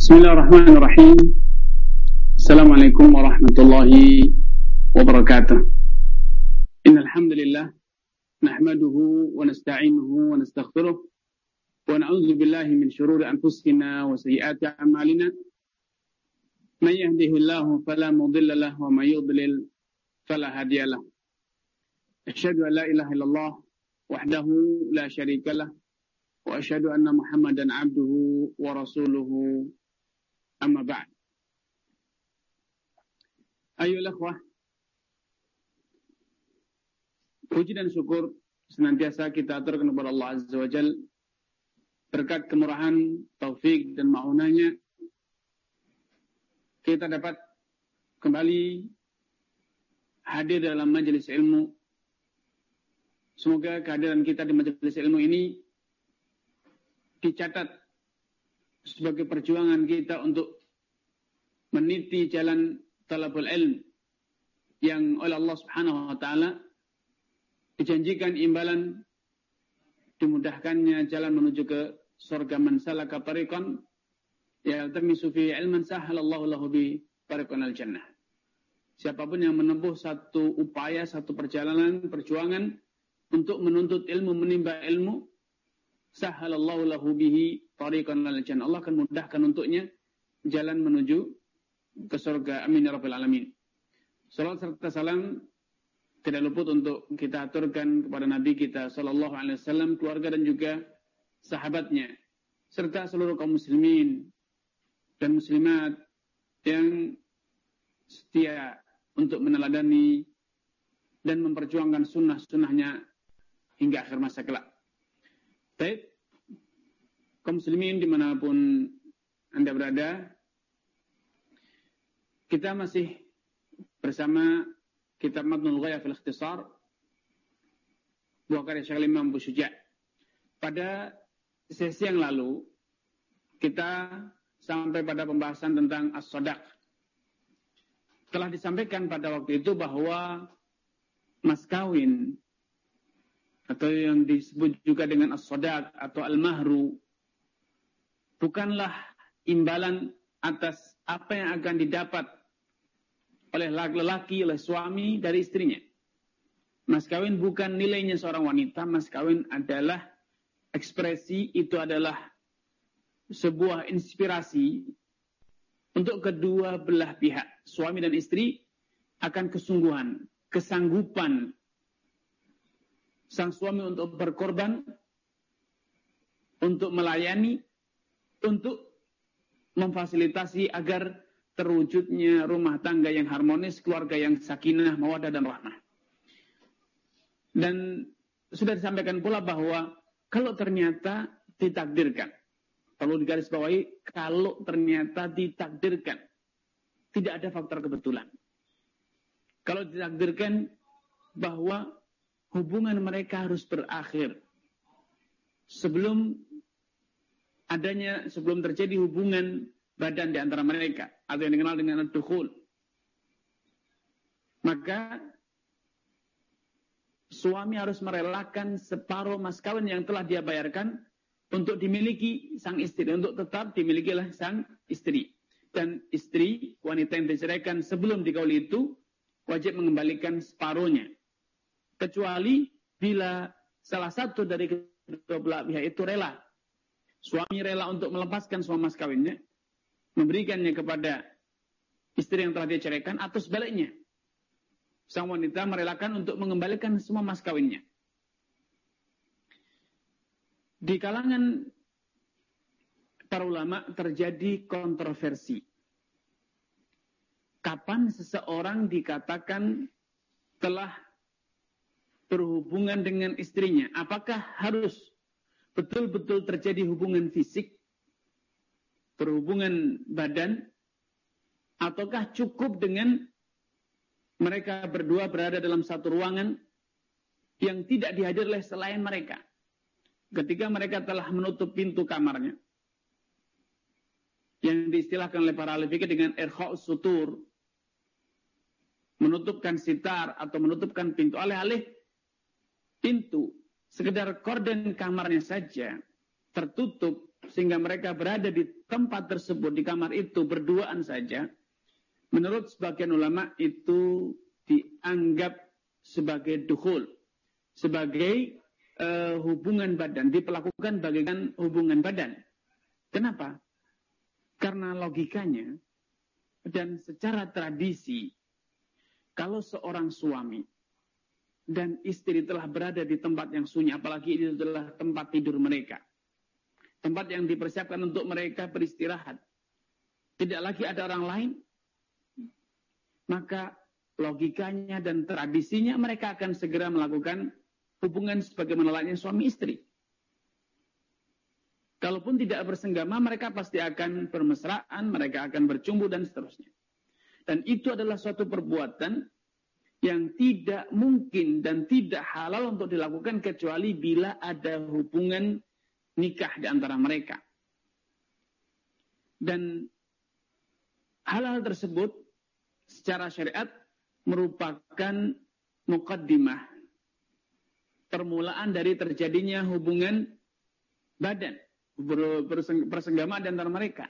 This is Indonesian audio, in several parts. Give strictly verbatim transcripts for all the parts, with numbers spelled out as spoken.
Bismillahirrahmanirrahim. Assalamualaikum warahmatullahi wabarakatuh. Innal hamdalillah nahmaduhu wa nasta'inuhu wa nastaghfiruh wa na'udzu billahi min shururi anfusina wa sayyiati a'malina. May yahdihillahu fala mudilla lahu wa may yudlil fala hadiya lahu. Asyhadu an la ilaha illallah wahdahu la syarika lah wa asyhadu anna Muhammadan abduhu wa rasuluhu. Amma ba'd. Ayolah ikhwah, puji dan syukur senantiasa kita aturkan kepada Allah Azza wa Jalla. Berkat kemurahan, taufik dan ma'unahnya, kita dapat kembali hadir dalam majelis ilmu. Semoga kehadiran kita di majelis ilmu ini dicatat sebagai perjuangan kita untuk meniti jalan talabul ilm yang oleh Allah Subhanahu wa taala dijanjikan imbalan, dimudahkannya jalan menuju ke surga. Man salaka tariqan yaltamisu fihi ilman sahhalallahu lahu bi tariqan al-jannah. Siapapun yang menempuh satu upaya, satu perjalanan, perjuangan untuk menuntut ilmu, menimba ilmu, sahhalallahu lahu bihi tariqan al-jannah. Allah akan mudahkan untuknya jalan menuju ke surga. Amin ya rabbal alamin. Salawat serta salam tidak luput untuk kita aturkan kepada Nabi kita sallallahu alaihi wasallam, keluarga dan juga sahabatnya, serta seluruh kaum muslimin dan muslimat yang setia untuk meneladani dan memperjuangkan sunnah-sunnahnya hingga akhir masa kelak. Baik, kaum muslimin dimanapun Anda berada, kita masih bersama kitab Matnul Ghayah fil Ikhtisar, buah karya Syekh Imam Abu Syuja'. Pada sesi yang lalu, kita sampai pada pembahasan tentang as-sadaq. Telah disampaikan pada waktu itu bahwa mas kawin atau yang disebut juga dengan as-sadaq atau al-mahru bukanlah imbalan atas apa yang akan didapat oleh laki-laki, oleh suami dari istrinya. Mas kawin bukan nilainya seorang wanita. Mas kawin adalah ekspresi, itu adalah sebuah inspirasi untuk kedua belah pihak, suami dan istri, akan kesungguhan, kesanggupan sang suami untuk berkorban, untuk melayani, untuk memfasilitasi agar terwujudnya rumah tangga yang harmonis, keluarga yang sakinah, mawaddah dan rahmah. Dan sudah disampaikan pula bahwa kalau ternyata ditakdirkan, perlu digarisbawahi, kalau ternyata ditakdirkan, tidak ada faktor kebetulan. Kalau ditakdirkan bahwa hubungan mereka harus berakhir sebelum adanya, sebelum terjadi hubungan badan di antara mereka, atau yang dikenal dengan ad-dukhul, maka suami harus merelakan separuh mas kawin yang telah dia bayarkan untuk dimiliki sang istri, untuk tetap dimiliki oleh sang istri. Dan istri, wanita yang diceraikan sebelum dikauli itu, wajib mengembalikan separuhnya, kecuali bila salah satu dari kedua belah pihak itu rela. Suami rela untuk melepaskan semua mas kawinnya, memberikannya kepada istri yang telah dia ceraikan, atau sebaliknya, sang wanita merelakan untuk mengembalikan semua mas kawinnya. Di kalangan para ulama terjadi kontroversi. Kapan seseorang dikatakan telah berhubungan dengan istrinya? Apakah harus betul-betul terjadi hubungan fisik, berhubungan badan, ataukah cukup dengan mereka berdua berada dalam satu ruangan yang tidak dihadir oleh selain mereka? Ketika mereka telah menutup pintu kamarnya, yang diistilahkan oleh para ahli fikih dengan irkha'us sutur, menutupkan sitar atau menutupkan pintu, alih-alih pintu sekedar korden kamarnya saja tertutup sehingga mereka berada di tempat tersebut, di kamar itu berduaan saja, menurut sebagian ulama itu dianggap sebagai dukhul, sebagai uh, hubungan badan, diperlakukan bagaikan hubungan badan. Kenapa? Karena logikanya dan secara tradisi, kalau seorang suami dan istri telah berada di tempat yang sunyi, apalagi itu adalah tempat tidur mereka, tempat yang dipersiapkan untuk mereka beristirahat, tidak lagi ada orang lain, maka logikanya dan tradisinya mereka akan segera melakukan hubungan sebagaimana layaknya suami istri. Kalaupun tidak bersenggama, mereka pasti akan bermesraan, mereka akan bercumbu dan seterusnya. Dan itu adalah suatu perbuatan yang tidak mungkin dan tidak halal untuk dilakukan kecuali bila ada hubungan nikah di antara mereka. Dan hal-hal tersebut secara syariat merupakan muqaddimah, permulaan dari terjadinya hubungan badan, bersenggama di antara mereka.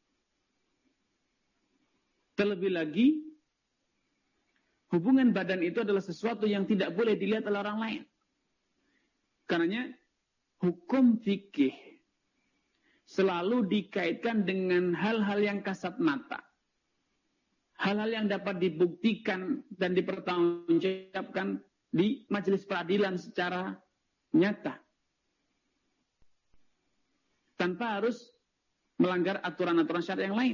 Terlebih lagi, hubungan badan itu adalah sesuatu yang tidak boleh dilihat oleh orang lain. Karenanya, hukum fikih selalu dikaitkan dengan hal-hal yang kasat mata. Hal-hal yang dapat dibuktikan dan dipertanggungjawabkan di majelis peradilan secara nyata. Tanpa harus melanggar aturan-aturan syariat yang lain.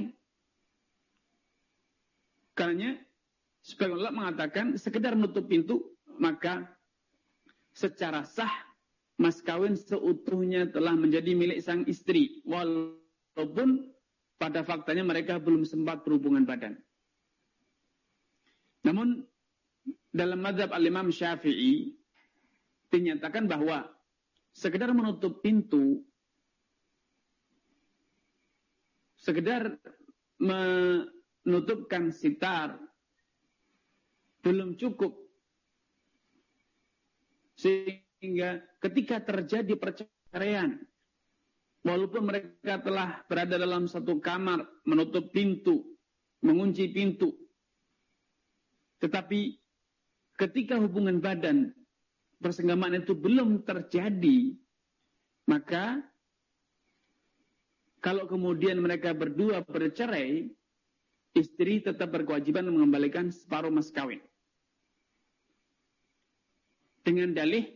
Karenanya, sebagian ulama mengatakan, sekedar menutup pintu, maka secara sah, mas kawin seutuhnya telah menjadi milik sang istri. Walaupun pada faktanya mereka belum sempat berhubungan badan. Namun, dalam mazhab al-Imam Syafi'i, dinyatakan bahwa sekedar menutup pintu, sekedar menutupkan sitar, belum cukup. Sehingga ketika terjadi perceraian, walaupun mereka telah berada dalam satu kamar, menutup pintu, mengunci pintu, tetapi ketika hubungan badan, persenggamaan itu belum terjadi, maka kalau kemudian mereka berdua bercerai, istri tetap berkewajiban mengembalikan separuh mas kawin. Dengan dalih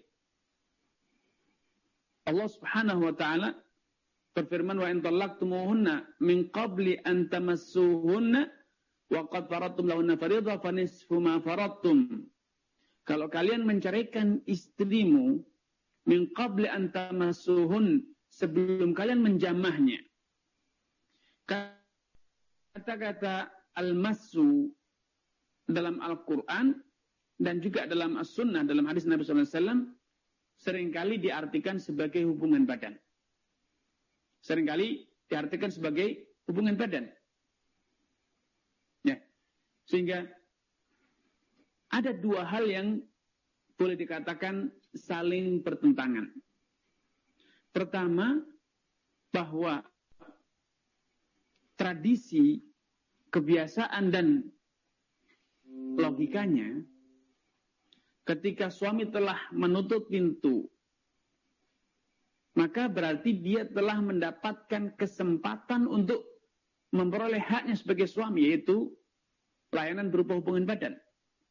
Allah Subhanahu wa taala berfirman, wa in talaqtumuhunna min qabli an tamassuhunna wa qad faradtum lahunna fariidha fa nisfu ma faradtum. Kalau kalian menceraikan istrimu min qabli an tamassuhun, sebelum kalian menjamahnya. Kata-kata al-massu dalam Al-Quran dan juga dalam As-Sunnah, dalam hadis Nabi sallallahu alaihi wasallam, seringkali diartikan sebagai hubungan badan. Seringkali diartikan sebagai hubungan badan. Ya. Sehingga ada dua hal yang boleh dikatakan saling bertentangan. Pertama, bahwa tradisi, kebiasaan dan logikanya, ketika suami telah menutup pintu, maka berarti dia telah mendapatkan kesempatan untuk memperoleh haknya sebagai suami, yaitu pelayanan berupa hubungan badan.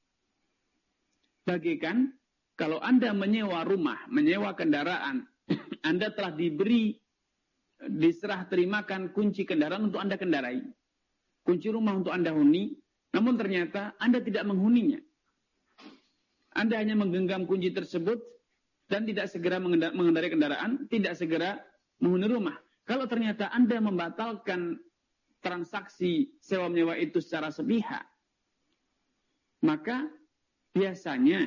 Bagikan kalau Anda menyewa rumah, menyewa kendaraan, Anda telah diberi, diserah terimakan kunci kendaraan untuk Anda kendarai, kunci rumah untuk Anda huni, namun ternyata Anda tidak menghuninya. Anda hanya menggenggam kunci tersebut dan tidak segera mengendarai kendaraan, tidak segera menghuni rumah. Kalau ternyata Anda membatalkan transaksi sewa-menyewa itu secara sepihak, maka biasanya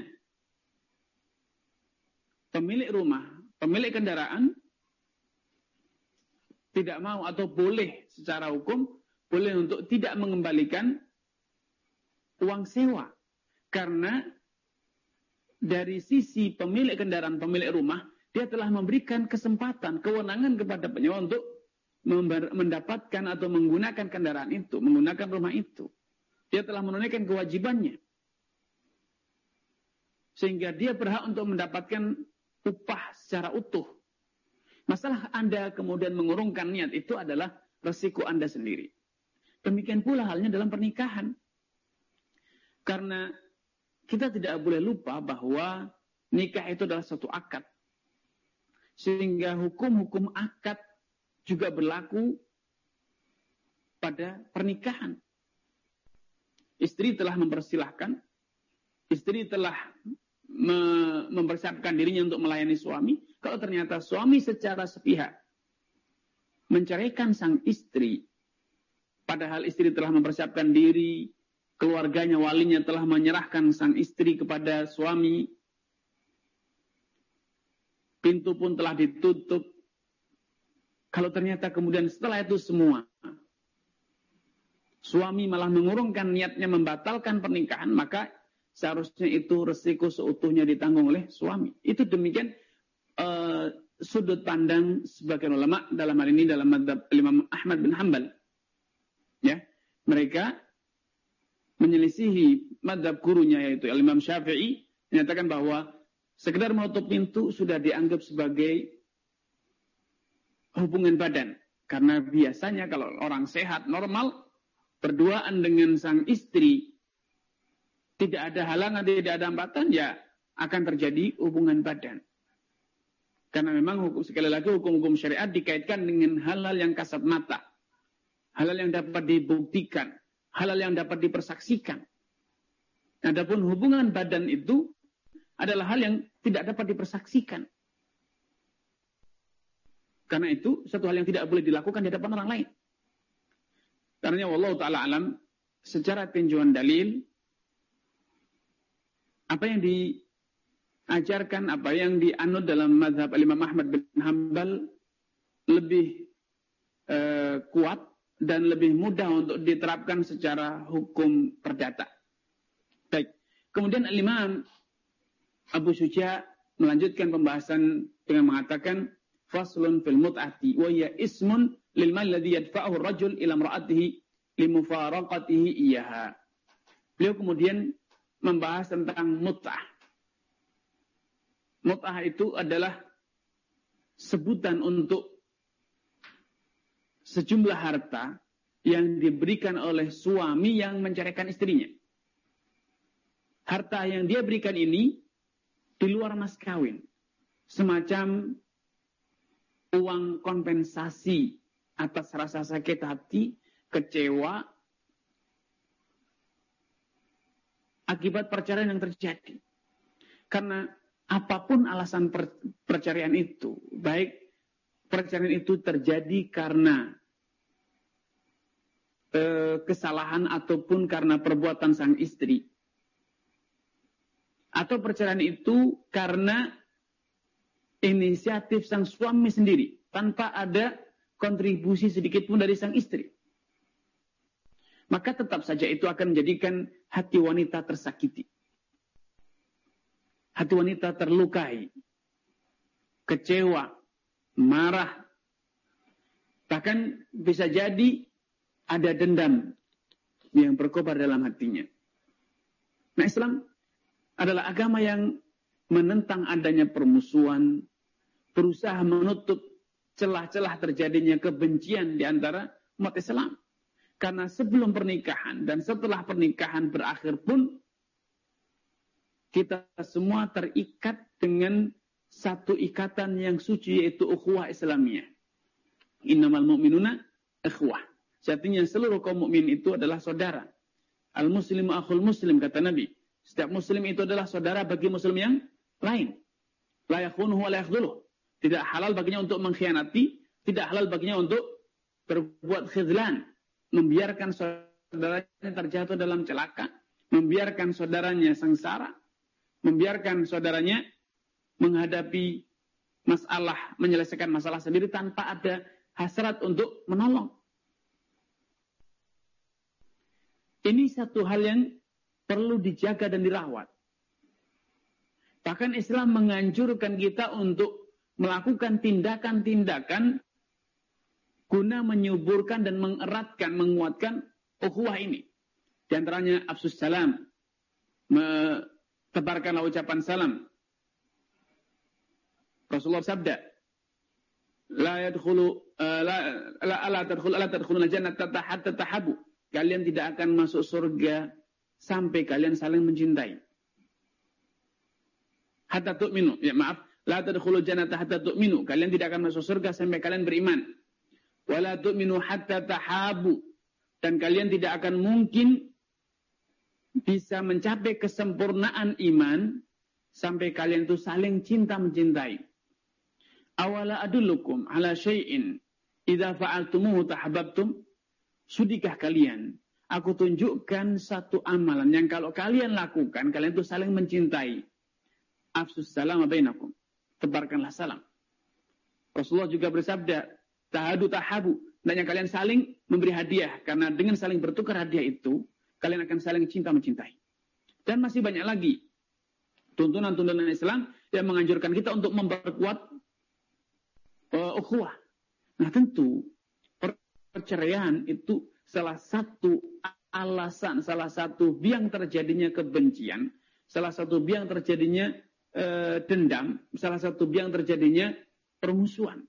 pemilik rumah, pemilik kendaraan tidak mau atau boleh secara hukum, boleh untuk tidak mengembalikan uang sewa. Karena dari sisi pemilik kendaraan, pemilik rumah, dia telah memberikan kesempatan, kewenangan kepada penyewa untuk mendapatkan atau menggunakan kendaraan itu, menggunakan rumah itu, dia telah menunaikan kewajibannya. Sehingga dia berhak untuk mendapatkan upah secara utuh. Masalah Anda kemudian mengurungkan niat itu adalah resiko Anda sendiri. Demikian pula halnya dalam pernikahan. Karena kita tidak boleh lupa bahwa nikah itu adalah suatu akad. Sehingga hukum-hukum akad juga berlaku pada pernikahan. Istri telah mempersilahkan, istri telah me mempersiapkan dirinya untuk melayani suami. Kalau ternyata suami secara sepihak menceraikan sang istri, padahal istri telah mempersiapkan diri, keluarganya, walinya telah menyerahkan sang istri kepada suami, pintu pun telah ditutup. Kalau ternyata kemudian setelah itu semua, suami malah mengurungkan niatnya membatalkan pernikahan, maka seharusnya itu resiko seutuhnya ditanggung oleh suami. Itu demikian uh, sudut pandang sebagian ulama dalam hal ini dalam madzhab Imam Ahmad bin Hanbal. Ya, mereka menyelisihi madzhab gurunya yaitu Imam Syafi'i, menyatakan bahwa sekedar menutup pintu sudah dianggap sebagai hubungan badan. Karena biasanya kalau orang sehat, normal, berduaan dengan sang istri, tidak ada halangan, tidak ada hambatan, ya akan terjadi hubungan badan. Karena memang hukum, sekali lagi hukum-hukum syariat dikaitkan dengan hal-hal yang kasat mata. Hal-hal yang dapat dibuktikan. Hal-hal yang dapat dipersaksikan. Adapun hubungan badan itu adalah hal yang tidak dapat dipersaksikan. Karena itu, satu hal yang tidak boleh dilakukan di hadapan orang lain. Karena wallahu ta'ala alam, secara tinjauan dalil, apa yang diajarkan, apa yang dianut dalam mazhab Imam Ahmad bin Hanbal lebih eh, kuat dan lebih mudah untuk diterapkan secara hukum perdata. Baik. Kemudian Imam Abu Syuja melanjutkan pembahasan dengan mengatakan faslun fil mut'ati wa hiya ismun lil mal ladzi yadfa'uhu ar-rajul ila imra'atihi li mufaraqatihi iyyaha. Beliau kemudian membahas tentang mut'ah. Mut'ah itu adalah sebutan untuk sejumlah harta yang diberikan oleh suami yang menceraikan istrinya. Harta yang dia berikan ini di luar mas kawin. Semacam uang kompensasi atas rasa sakit hati, kecewa, akibat perceraian yang terjadi. Karena apapun alasan per, perceraian itu, baik perceraian itu terjadi karena eh, kesalahan ataupun karena perbuatan sang istri, atau perceraian itu karena inisiatif sang suami sendiri, tanpa ada kontribusi sedikit pun dari sang istri, maka tetap saja itu akan menjadikan hati wanita tersakiti. Hati wanita terlukai, kecewa, marah, bahkan bisa jadi ada dendam yang berkobar dalam hatinya. Nah, Islam adalah agama yang menentang adanya permusuhan, berusaha menutup celah-celah terjadinya kebencian di antara umat Islam. Karena sebelum pernikahan dan setelah pernikahan berakhir pun, kita semua terikat dengan satu ikatan yang suci, yaitu ukhuwah Islamiyah. Innamal mu'minuna ikhwah. Artinya seluruh kaum mukmin itu adalah saudara. Al-muslimu akhul muslim, kata Nabi. Setiap muslim itu adalah saudara bagi muslim yang lain. La yakhunuhu wa la yakhdhuluh. Tidak halal baginya untuk mengkhianati, tidak halal baginya untuk berbuat khidlan, membiarkan saudaranya terjatuh dalam celaka, membiarkan saudaranya sengsara, membiarkan saudaranya menghadapi masalah, menyelesaikan masalah sendiri tanpa ada hasrat untuk menolong. Ini satu hal yang perlu dijaga dan dirawat. Bahkan Islam menganjurkan kita untuk melakukan tindakan-tindakan guna menyuburkan dan mengeratkan, menguatkan ukhuwah ini. Di antaranya afsus salam, tebarkanlah ucapan salam. Rasulullah sabda, la yadkhulu uh, la la ala tadkhulu ala tadkhuluna jannata hatta tahabu. Kalian tidak akan masuk surga sampai kalian saling mencintai. Hatta tu'minu. Ya maaf, la tadkhulu jannata hatta tu'minu. Kalian tidak akan masuk surga sampai kalian beriman. Wala tu'minu hatta tahabu. Dan kalian tidak akan mungkin bisa mencapai kesempurnaan iman sampai kalian itu saling cinta mencintai. Awala adullukum ala syai'in idza fa'altumuhu tahabbtum. Sudikah kalian aku tunjukkan satu amalan yang kalau kalian lakukan kalian itu saling mencintai. Afsus salam bainakum. Tebarkanlah salam. Rasulullah juga bersabda, tahadu tahabu. Hendaknya kalian saling memberi hadiah karena dengan saling bertukar hadiah itu kalian akan saling cinta mencintai. Dan masih banyak lagi tuntunan-tuntunan Islam yang menganjurkan kita untuk memperkuat uh, ukhuwah. Nah tentu perceraian itu salah satu alasan, salah satu biang terjadinya kebencian, salah satu biang terjadinya uh, dendam, salah satu biang terjadinya permusuhan.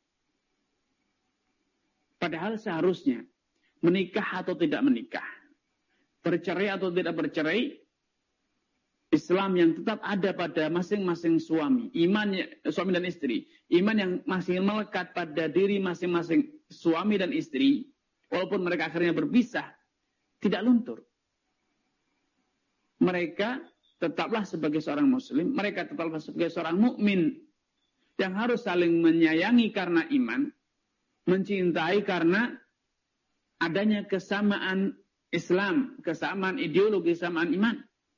Padahal seharusnya menikah atau tidak menikah, bercerai atau tidak bercerai, Islam yang tetap ada pada masing-masing suami, iman suami dan istri, iman yang masih melekat pada diri masing-masing suami dan istri, walaupun mereka akhirnya berpisah, tidak luntur. Mereka tetaplah sebagai seorang muslim, mereka tetaplah sebagai seorang mukmin yang harus saling menyayangi karena iman, mencintai karena adanya kesamaan Islam, kesamaan ideologi, kesamaan iman.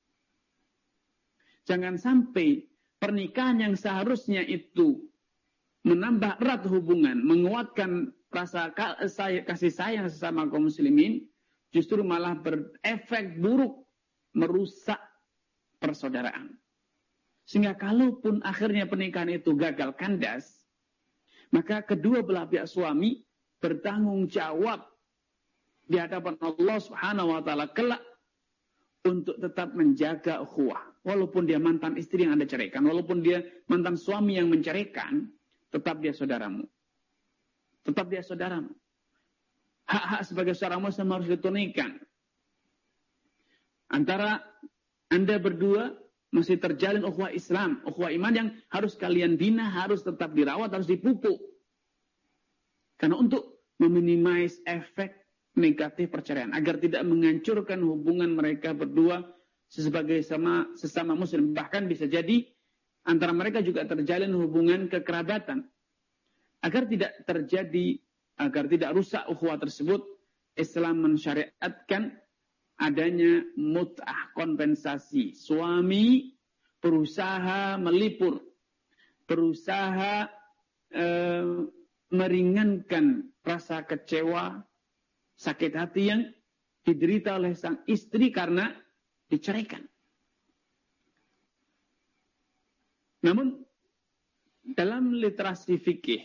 Jangan sampai pernikahan yang seharusnya itu menambah erat hubungan, menguatkan rasa kasih sayang sesama kaum muslimin, justru malah berefek buruk, merusak persaudaraan. Sehingga kalaupun akhirnya pernikahan itu gagal kandas, maka kedua belah pihak suami bertanggung jawab di hadapan Allah Subhanahu wa taala kelak untuk tetap menjaga ukhuwah. Walaupun dia mantan istri yang Anda ceraikan, walaupun dia mantan suami yang menceraikan, tetap dia saudaramu. Tetap dia saudaramu. Hak-hak sebagai seorang muslim harus ditunaikan. Antara Anda berdua masih terjalin ukhuwah Islam, ukhuwah iman yang harus kalian bina, harus tetap dirawat, harus dipupuk. Karena untuk meminimais efek negatif perceraian, agar tidak menghancurkan hubungan mereka berdua sebagai sama, sesama muslim. Bahkan bisa jadi antara mereka juga terjalin hubungan kekerabatan. Agar tidak terjadi, agar tidak rusak ukhuwah tersebut, Islam mensyariatkan adanya mut'ah, kompensasi. Suami berusaha melipur, berusaha eh, meringankan rasa kecewa, sakit hati yang diderita oleh sang istri karena diceraikan. Namun dalam literasi fikih,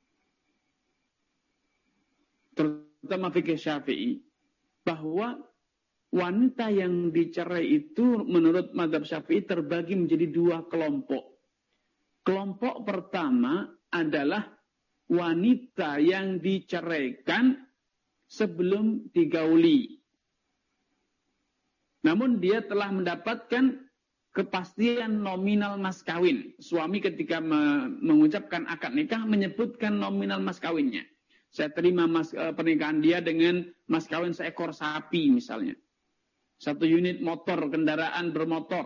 terutama fikih Syafi'i, bahwa wanita yang dicerai itu menurut mazhab Syafi'i terbagi menjadi dua kelompok. Kelompok pertama adalah wanita yang diceraikan sebelum digauli. Namun dia telah mendapatkan kepastian nominal mas kawin. Suami ketika me mengucapkan akad nikah menyebutkan nominal mas kawinnya. Saya terima mas, e, pernikahan dia dengan mas kawin seekor sapi misalnya. Satu unit motor, kendaraan bermotor.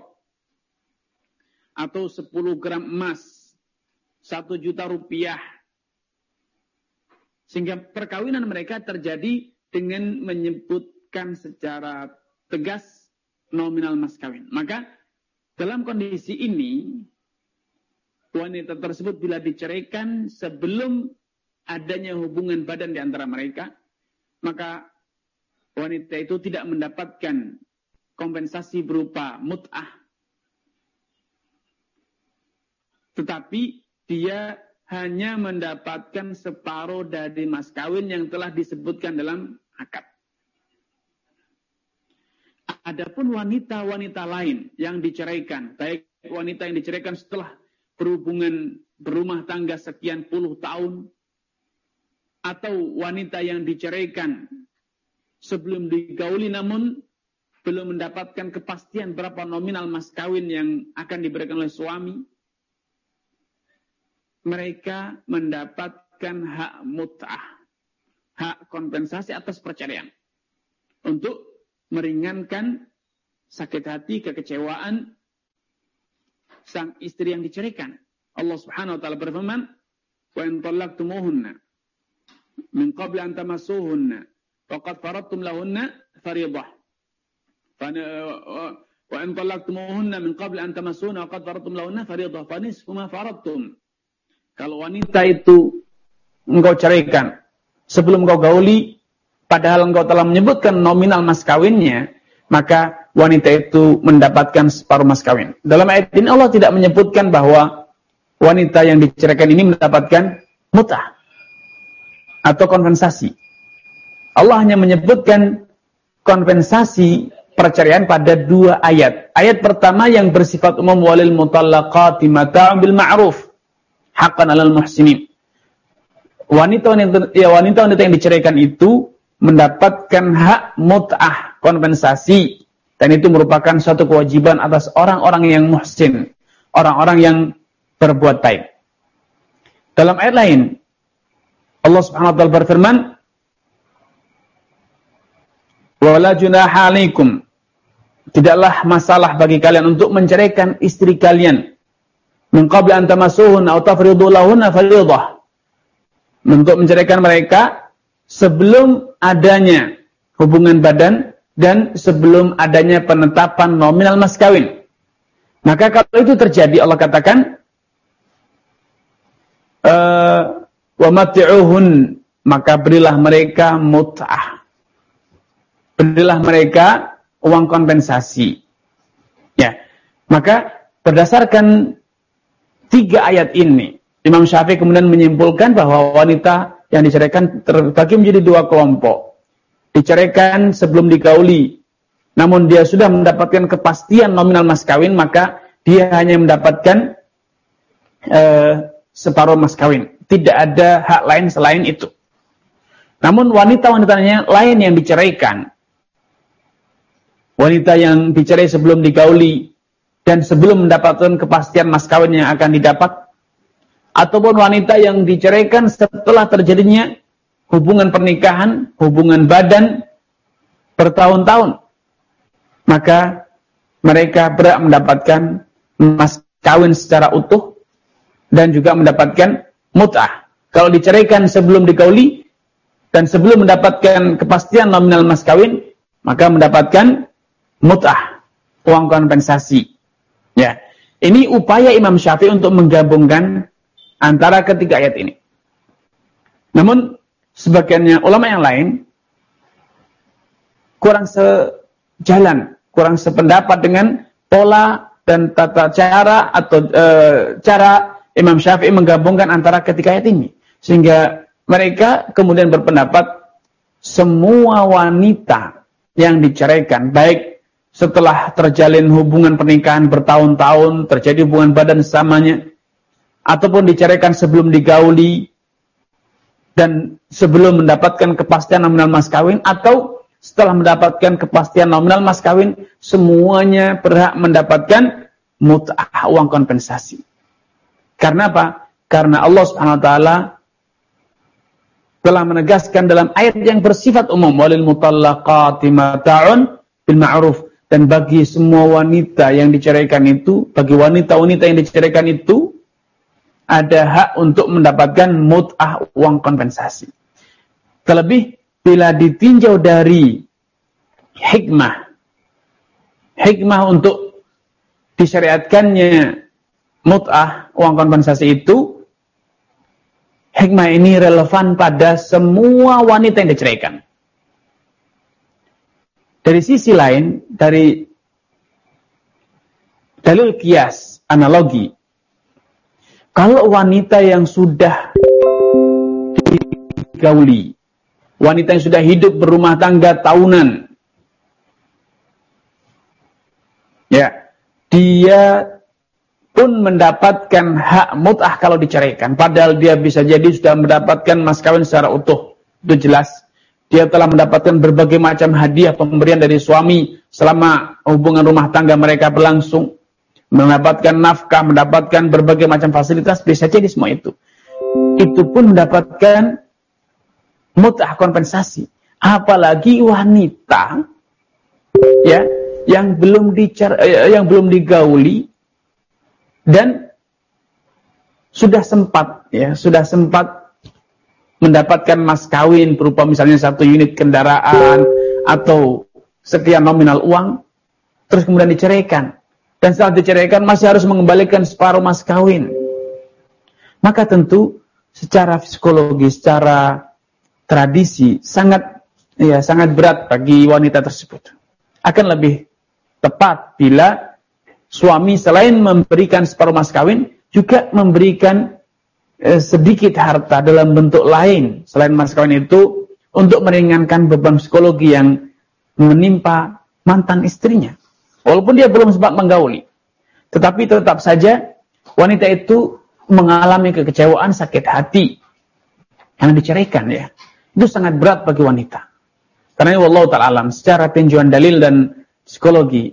Atau sepuluh gram emas. Satu juta rupiah. Sehingga perkawinan mereka terjadi dengan menyebutkan secara tegas nominal mas kawin. Maka dalam kondisi ini, wanita tersebut bila diceraikan sebelum adanya hubungan badan di antara mereka, maka wanita itu tidak mendapatkan kompensasi berupa mut'ah. Tetapi dia hanya mendapatkan separuh dari mas kawin yang telah disebutkan dalam akad. Adapun wanita-wanita lain yang diceraikan, baik wanita yang diceraikan setelah berhubungan berumah tangga sekian puluh tahun, atau wanita yang diceraikan sebelum digauli namun belum mendapatkan kepastian berapa nominal mas kawin yang akan diberikan oleh suami, mereka mendapatkan hak mut'ah, hak kompensasi atas perceraian, untuk meringankan sakit hati, kekecewaan sang istri yang diceraikan. Allah Subhanahu wa taala berfirman, "Wa in talaqtumuhunna min qabli an tamassuhunna faqad faradtum lahunna fariidah." Wa in talaqtumuhunna min qabli an tamassuhunna faqad faradtum lahunna fariidah fa nisfu ma faradtum. Kalau wanita itu engkau ceraikan sebelum engkau gauli, padahal engkau telah menyebutkan nominal mas kawinnya, maka wanita itu mendapatkan separuh mas kawin. Dalam ayat ini Allah tidak menyebutkan bahwa wanita yang diceraikan ini mendapatkan mut'ah atau kompensasi. Allah hanya menyebutkan kompensasi perceraian pada dua ayat. Ayat pertama yang bersifat umum, walil mutallaqati mata'un bil ma'ruf haqqan 'alal muhsinin. Wanita-wanita ya wanita-wanita yang diceraikan itu mendapatkan hak mut'ah, kompensasi, dan itu merupakan suatu kewajiban atas orang-orang yang muhsin, orang-orang yang berbuat baik. Dalam ayat lain Allah Subhanahu wa taala berfirman, "Wala junaha 'alaikum." Tidaklah masalah bagi kalian untuk menceraikan istri kalian min qabli an tamassuhunna aw tafridu lahunna fariidah. Untuk menceraikan mereka sebelum adanya hubungan badan dan sebelum adanya penetapan nominal mas kawin. Maka kalau itu terjadi, Allah katakan, wa mati'uhun, maka berilah mereka mut'ah, berilah mereka uang kompensasi. Ya, maka berdasarkan tiga ayat ini, Imam Syafi'i kemudian menyimpulkan bahwa wanita yang diceraikan terbagi menjadi dua kelompok. Diceraikan sebelum digauli, namun dia sudah mendapatkan kepastian nominal mas kawin, maka dia hanya mendapatkan uh, separuh mas kawin. Tidak ada hak lain selain itu. Namun wanita-wanita lain yang diceraikan, wanita yang dicerai sebelum digauli dan sebelum mendapatkan kepastian mas kawin yang akan didapat, ataupun wanita yang diceraikan setelah terjadinya hubungan pernikahan, hubungan badan bertahun-tahun, maka mereka berhak mendapatkan mas kawin secara utuh dan juga mendapatkan mut'ah. Kalau diceraikan sebelum digauli dan sebelum mendapatkan kepastian nominal mas kawin, maka mendapatkan mut'ah, uang kompensasi. Ya, ini upaya Imam Syafi'i untuk menggabungkan antara ketiga ayat ini. Namun sebagiannya ulama yang lain kurang sejalan, kurang sependapat dengan pola dan tata cara atau e, cara Imam Syafi'i menggabungkan antara ketiga ayat ini, sehingga mereka kemudian berpendapat semua wanita yang diceraikan, baik setelah terjalin hubungan pernikahan bertahun-tahun, terjadi hubungan badan sesamanya, ataupun diceraikan sebelum digauli dan sebelum mendapatkan kepastian nominal mas kawin, atau setelah mendapatkan kepastian nominal mas kawin, semuanya berhak mendapatkan mut'ah, uang kompensasi. Karena apa? Karena Allah Subhanahu wa taala telah menegaskan dalam ayat yang bersifat umum, walil mutallaqati mata'un bil ma'ruf, dan bagi semua wanita yang diceraikan itu, bagi wanita-wanita yang diceraikan itu ada hak untuk mendapatkan mut'ah, uang kompensasi. Terlebih bila ditinjau dari hikmah, hikmah untuk disyariatkannya mut'ah, uang kompensasi itu, hikmah ini relevan pada semua wanita yang diceraikan. Dari sisi lain, dari dalil qiyas, analogi, Kalau wanita yang sudah digauli, wanita yang sudah hidup berumah tangga tahunan, ya, dia pun mendapatkan hak mut'ah kalau diceraikan. Padahal dia bisa jadi sudah mendapatkan mas kawin secara utuh. Itu jelas. Dia telah mendapatkan berbagai macam hadiah pemberian dari suami selama hubungan rumah tangga mereka berlangsung. Mendapatkan nafkah, mendapatkan berbagai macam fasilitas, bisa jadi semua itu. Itu pun mendapatkan mut'ah kompensasi. Apalagi wanita ya yang belum dicar yang belum digauli dan sudah sempat ya, sudah sempat mendapatkan mas kawin berupa misalnya satu unit kendaraan atau sekian nominal uang, terus kemudian diceraikan. Dan setelah diceraikan masih harus mengembalikan separuh mas kawin. Maka tentu secara psikologi, secara tradisi sangat ya sangat berat bagi wanita tersebut. Akan lebih tepat bila suami selain memberikan separuh mas kawin juga memberikan eh, sedikit harta dalam bentuk lain selain mas kawin itu untuk meringankan beban psikologi yang menimpa mantan istrinya. Walaupun dia belum sempat menggauli, tetapi tetap saja wanita itu mengalami kekecewaan, sakit hati karena diceraikan ya. Itu sangat berat bagi wanita. Karena wallahu ta'ala alam, secara tinjauan dalil dan psikologi,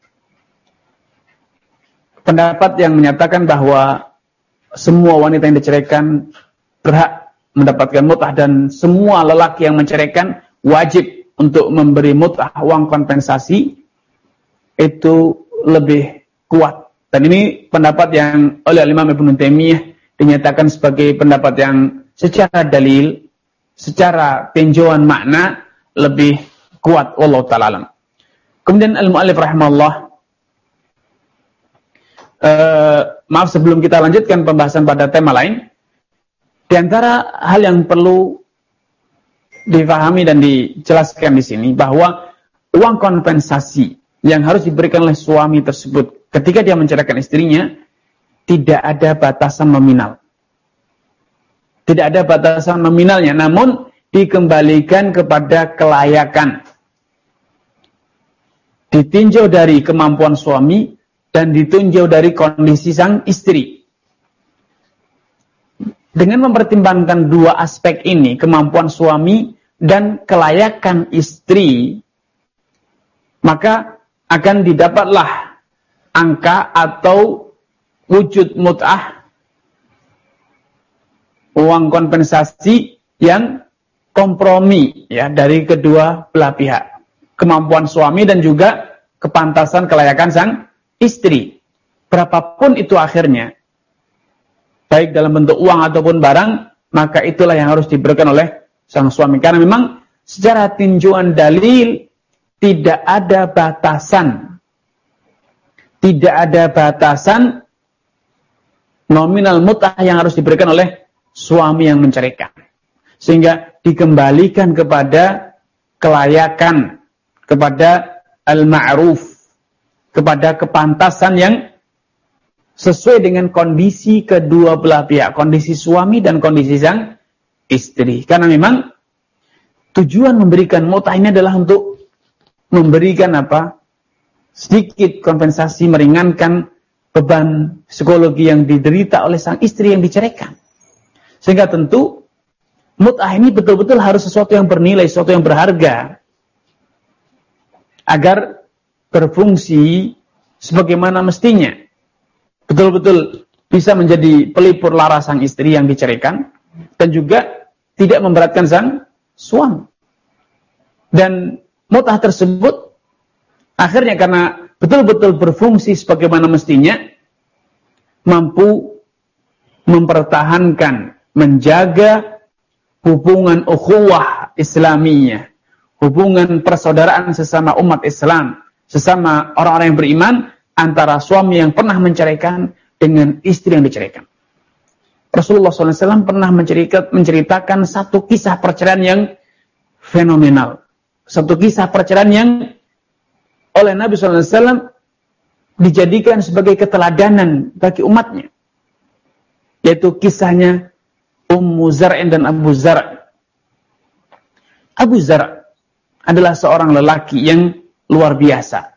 pendapat yang menyatakan bahwa semua wanita yang diceraikan berhak mendapatkan mut'ah dan semua lelaki yang menceraikan wajib untuk memberi mut'ah, uang kompensasi, itu lebih kuat. Dan ini pendapat yang oleh Imam Ibnu Taimiyah dinyatakan sebagai pendapat yang secara dalil, secara tinjauan makna lebih kuat. Wallahu ta'ala alam. Kemudian al-mu'allif rahimahullah, uh, maaf sebelum kita lanjutkan pembahasan pada tema lain, di antara hal yang perlu difahami dan dijelaskan di sini bahwa uang kompensasi yang harus diberikan oleh suami tersebut ketika dia menceraikan istrinya tidak ada batasan nominal. Tidak ada batasan nominalnya, namun dikembalikan kepada kelayakan. Ditinjau dari kemampuan suami dan ditinjau dari kondisi sang istri. Dengan mempertimbangkan dua aspek ini, kemampuan suami dan kelayakan istri, maka akan didapatlah angka atau wujud mut'ah, uang kompensasi yang kompromi ya dari kedua belah pihak, kemampuan suami dan juga kepantasan kelayakan sang istri. Berapapun itu akhirnya, baik dalam bentuk uang ataupun barang, maka itulah yang harus diberikan oleh sang suami. Karena memang secara tinjauan dalil tidak ada batasan, tidak ada batasan nominal mut'ah yang harus diberikan oleh suami yang menceraikan. Sehingga dikembalikan kepada kelayakan, kepada al-ma'ruf, kepada kepantasan yang sesuai dengan kondisi kedua belah pihak, kondisi suami dan kondisi sang istri. Karena memang tujuan memberikan mut'ah ini adalah untuk memberikan apa? Sedikit kompensasi, meringankan beban psikologi yang diderita oleh sang istri yang diceraikan. Sehingga tentu mut'ah ini betul-betul harus sesuatu yang bernilai, sesuatu yang berharga, agar berfungsi sebagaimana mestinya. Betul-betul bisa menjadi pelipur lara sang istri yang diceraikan, dan juga tidak memberatkan sang suami. Dan mut'ah tersebut akhirnya karena betul-betul berfungsi sebagaimana mestinya, mampu mempertahankan, menjaga hubungan ukhuwah Islamiyah, hubungan persaudaraan sesama umat Islam, sesama orang-orang yang beriman, antara suami yang pernah menceraikan dengan istri yang diceraikan. Rasulullah shallallahu alaihi wasallam pernah menceritakan satu kisah perceraian yang fenomenal. Satu kisah perceraian yang oleh Nabi shallallahu alaihi wasallam dijadikan sebagai keteladanan bagi umatnya. yaitu kisahnya Ummu Zar'in dan Abu Zar'. Abu Zar' adalah seorang lelaki yang luar biasa.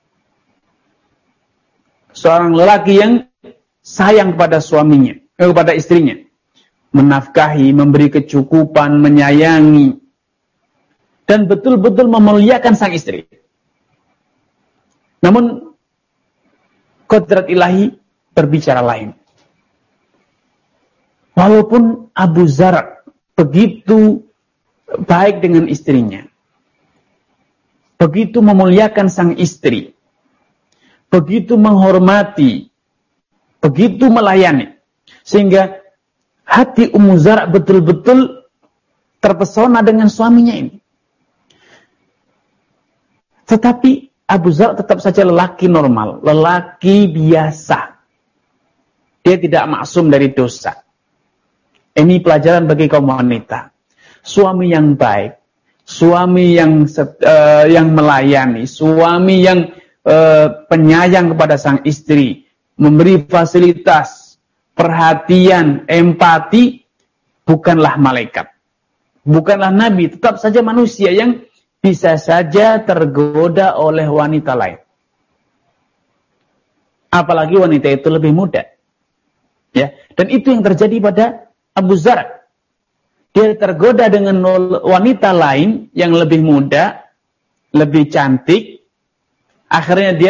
Seorang lelaki yang sayang kepada suaminya, eh, kepada istrinya. Menafkahi, memberi kecukupan, menyayangi, dan betul-betul memuliakan sang istri. Namun, kodrat ilahi berbicara lain. Walaupun Abu Zar' begitu baik dengan istrinya, begitu memuliakan sang istri, begitu menghormati, begitu melayani, sehingga hati Ummu Zar' betul-betul terpesona dengan suaminya ini. Tetapi Abu Zar' tetap saja lelaki normal, lelaki biasa. Dia tidak maksum dari dosa. Ini pelajaran bagi kaum wanita. Suami yang baik, suami yang uh, yang melayani, suami yang uh, penyayang kepada sang istri, memberi fasilitas, perhatian, empati, bukanlah malaikat. Bukanlah nabi, tetap saja manusia yang bisa saja tergoda oleh wanita lain. Apalagi wanita itu lebih muda. Ya, dan itu yang terjadi pada Abu Zar'. Dia tergoda dengan wanita lain yang lebih muda, lebih cantik. Akhirnya dia,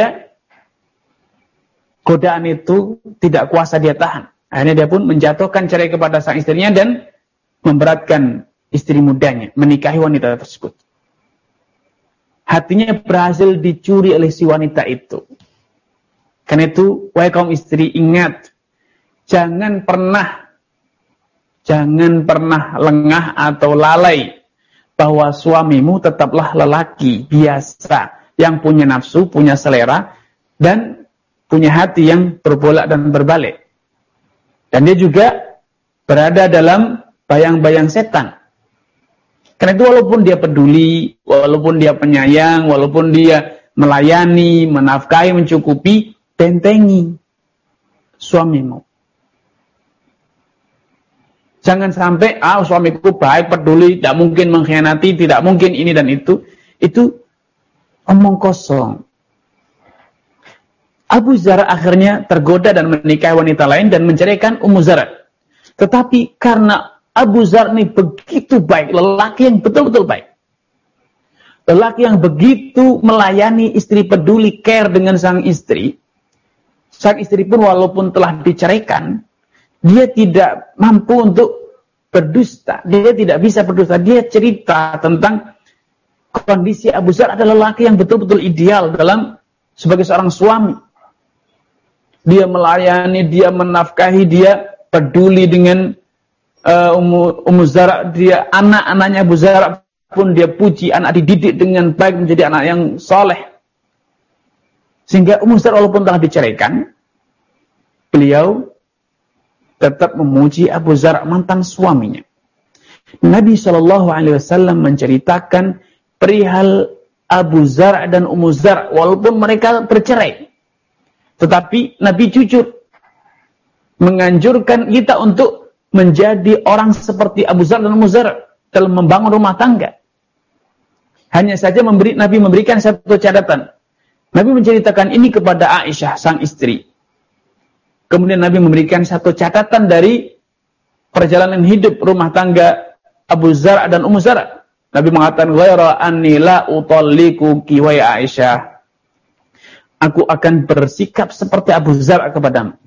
godaan itu tidak kuasa dia tahan. Akhirnya dia pun menjatuhkan cerai kepada sang istrinya dan memberatkan istri mudanya, menikahi wanita tersebut. Hatinya berhasil dicuri oleh si wanita itu. Karena itu, wahai kaum istri, ingat, jangan pernah, jangan pernah lengah atau lalai bahwa suamimu tetaplah lelaki biasa yang punya nafsu, punya selera, dan punya hati yang berbolak dan berbalik. Dan dia juga berada dalam bayang-bayang setan. Karena itu walaupun dia peduli, walaupun dia penyayang, walaupun dia melayani, menafkahi, mencukupi, bentengi suamimu. Jangan sampai, ah suamiku baik, peduli, tidak mungkin mengkhianati, tidak mungkin ini dan itu. Itu omong kosong. Abu Zar' akhirnya tergoda dan menikahi wanita lain dan menceraikan Ummu Zar'. Tetapi karena Abu Zar' ini begitu baik, lelaki yang betul-betul baik. Lelaki yang begitu melayani istri, peduli, care dengan sang istri. Sang istri pun walaupun telah diceraikan, dia tidak mampu untuk berdusta. Dia tidak bisa berdusta. Dia cerita tentang kondisi Abu Zar' adalah lelaki yang betul-betul ideal dalam sebagai seorang suami. Dia melayani, dia menafkahi, dia peduli dengan Uh, Ummu, Ummu Zar', dia anak-anaknya Abu Zar' pun dia puji, anak dididik dengan baik menjadi anak yang soleh. Sehingga Ummu Zar' walaupun telah diceraikan, beliau tetap memuji Abu Zar' mantan suaminya. Nabi shallallahu alaihi wasallam menceritakan perihal Abu Zar' dan Ummu Zar' walaupun mereka bercerai. Tetapi Nabi jujur menganjurkan kita untuk menjadi orang seperti Abu Zar' dan Ummu Zar' dalam membangun rumah tangga. Hanya saja memberi, Nabi memberikan satu catatan. Nabi menceritakan ini kepada Aisyah, sang istri. Kemudian Nabi memberikan satu catatan dari perjalanan hidup rumah tangga Abu Zar' dan Ummu Zar'. Nabi mengatakan, "Ghaira anni la utallikuki wa Aisyah." Aku akan bersikap seperti Abu Zar' kepadamu.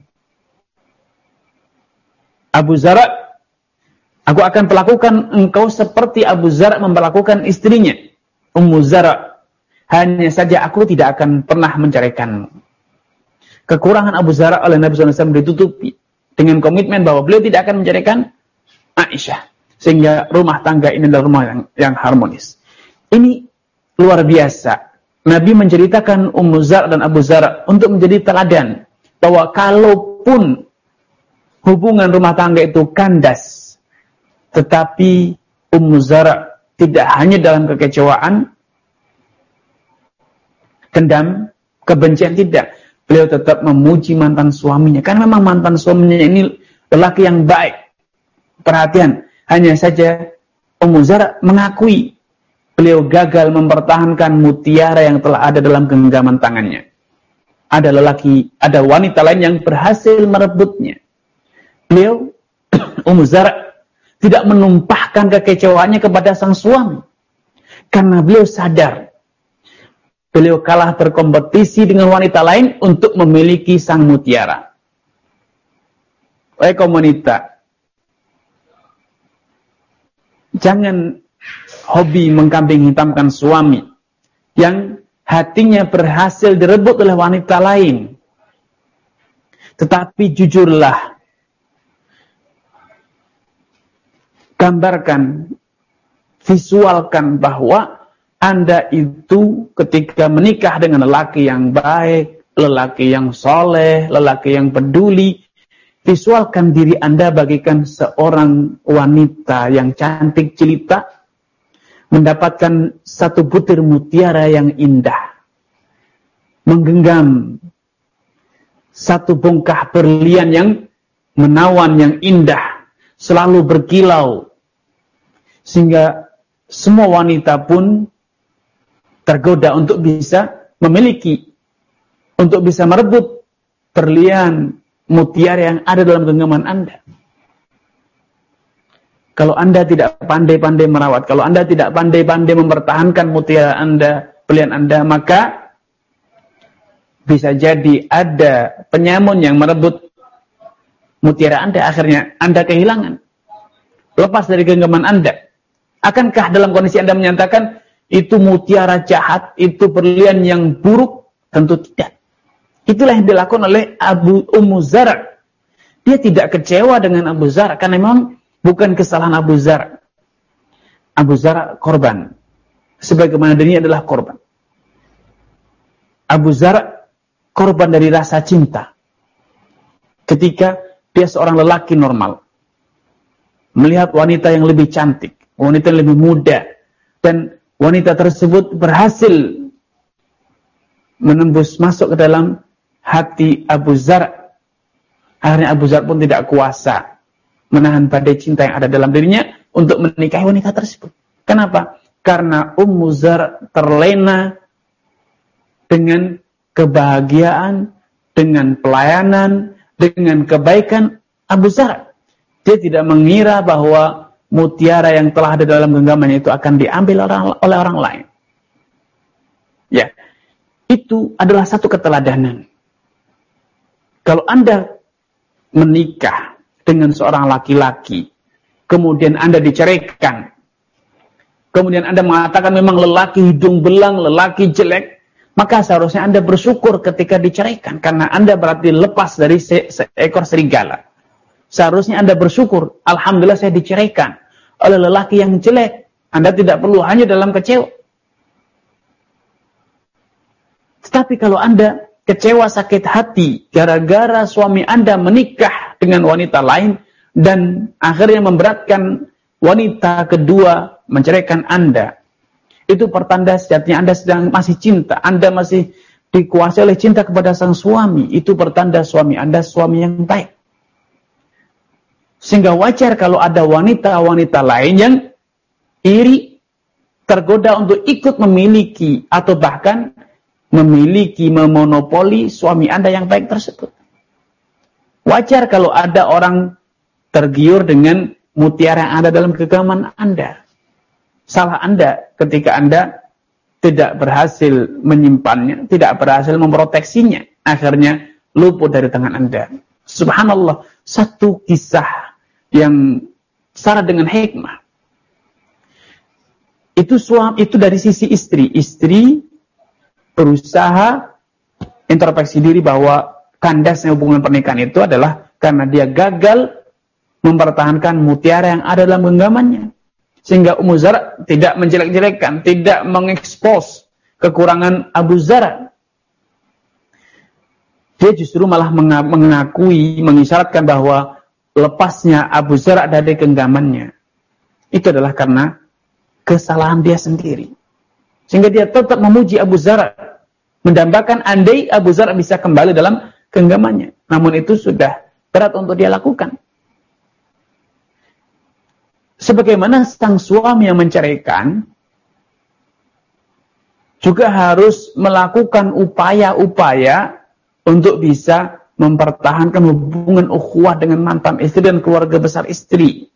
Abu Zar', aku akan perlakukan engkau seperti Abu Zar' memperlakukan istrinya, Ummu Zar'. Hanya saja aku tidak akan pernah menceraikanmu. Kekurangan Abu Zar' oleh Nabi shallallahu alaihi wasallam ditutupi dengan komitmen bahwa beliau tidak akan menceraikan Aisyah. Sehingga rumah tangga ini adalah rumah yang, yang harmonis. Ini luar biasa. Nabi menceritakan Ummu Zar' dan Abu Zar' untuk menjadi teladan bahwa kalaupun hubungan rumah tangga itu kandas, tetapi Ummu Zar' tidak hanya dalam kekecewaan, dendam, kebencian, tidak. Beliau tetap memuji mantan suaminya. Karena memang mantan suaminya ini lelaki yang baik. Perhatian, hanya saja Ummu Zara mengakui beliau gagal mempertahankan mutiara yang telah ada dalam genggaman tangannya. Ada lelaki, ada wanita lain yang berhasil merebutnya. Beliau, Ummu Zara, tidak menumpahkan kekecewaannya kepada sang suami. Karena beliau sadar, beliau kalah berkompetisi dengan wanita lain untuk memiliki sang mutiara. Wahai kaum wanita, jangan hobi mengkambing hitamkan suami yang hatinya berhasil direbut oleh wanita lain. Tetapi jujurlah, gambarkan, visualkan bahwa Anda itu ketika menikah dengan lelaki yang baik, lelaki yang soleh, lelaki yang peduli, visualkan diri Anda bagaikan seorang wanita yang cantik jelita, mendapatkan satu butir mutiara yang indah, menggenggam satu bongkah berlian yang menawan, yang indah, selalu berkilau, sehingga semua wanita pun tergoda untuk bisa memiliki, untuk bisa merebut berlian mutiara yang ada dalam genggaman Anda. Kalau Anda tidak pandai-pandai merawat, kalau Anda tidak pandai-pandai mempertahankan mutiara Anda, berlian Anda, maka bisa jadi ada penyamun yang merebut mutiara Anda, akhirnya Anda kehilangan, lepas dari genggaman Anda. Akankah dalam kondisi Anda menyatakan itu mutiara jahat, itu berlian yang buruk? Tentu tidak. Itulah yang dilakukan oleh Abu Ummu Zara. Dia tidak kecewa dengan Abu Zara, karena memang bukan kesalahan Abu Zara. Abu Zara korban, sebagaimana dirinya adalah korban. Abu Zara korban dari rasa cinta. Ketika dia seorang lelaki normal, melihat wanita yang lebih cantik, wanita yang lebih muda, dan wanita tersebut berhasil menembus masuk ke dalam hati Abu Zar. Akhirnya Abu Zar pun tidak kuasa menahan badai cinta yang ada dalam dirinya untuk menikahi wanita tersebut. Kenapa? Karena Ummu Zar terlena dengan kebahagiaan, dengan pelayanan, dengan kebaikan Abu Zar. Dia tidak mengira bahwa mutiara yang telah ada dalam genggamannya itu akan diambil orang, oleh orang lain. Ya, itu adalah satu keteladanan. Kalau Anda menikah dengan seorang laki-laki, kemudian Anda diceraikan, kemudian Anda mengatakan memang lelaki hidung belang, lelaki jelek, maka seharusnya Anda bersyukur ketika diceraikan, karena Anda berarti lepas dari se seekor serigala. Seharusnya Anda bersyukur, alhamdulillah saya diceraikan oleh lelaki yang jelek. Anda tidak perlu hanya dalam kecewa. Tetapi kalau Anda kecewa, sakit hati gara-gara suami Anda menikah dengan wanita lain dan akhirnya memberatkan wanita kedua menceraikan Anda, itu pertanda sejatinya Anda sedang masih cinta, Anda masih dikuasai oleh cinta kepada sang suami. Itu pertanda suami Anda suami yang baik. Sehingga wajar kalau ada wanita-wanita lain yang iri, tergoda untuk ikut memiliki atau bahkan memiliki, memonopoli suami Anda yang baik tersebut. Wajar kalau ada orang tergiur dengan mutiara yang ada dalam genggaman Anda. Salah Anda ketika Anda tidak berhasil menyimpannya, tidak berhasil memproteksinya, akhirnya luput dari tangan Anda. Subhanallah, satu kisah yang syarat dengan hikmah. Itu suami, itu dari sisi istri. Istri berusaha introspeksi diri bahwa kandasnya hubungan pernikahan itu adalah karena dia gagal mempertahankan mutiara yang ada dalam genggamannya. Sehingga Ummu Zara tidak menjelek-jelekkan, tidak mengekspos kekurangan Abu Zara. Dia justru malah mengakui, mengisyaratkan bahwa lepasnya Abu Zara dari genggamannya itu adalah karena kesalahan dia sendiri. Sehingga dia tetap memuji Abu Zara, mendambakan andai Abu Zara bisa kembali dalam genggamannya. Namun itu sudah berat untuk dia lakukan. sebagaimana sang suami yang menceraikan juga harus melakukan upaya-upaya untuk bisa mempertahankan hubungan ukhuwah dengan mantan istri dan keluarga besar istri.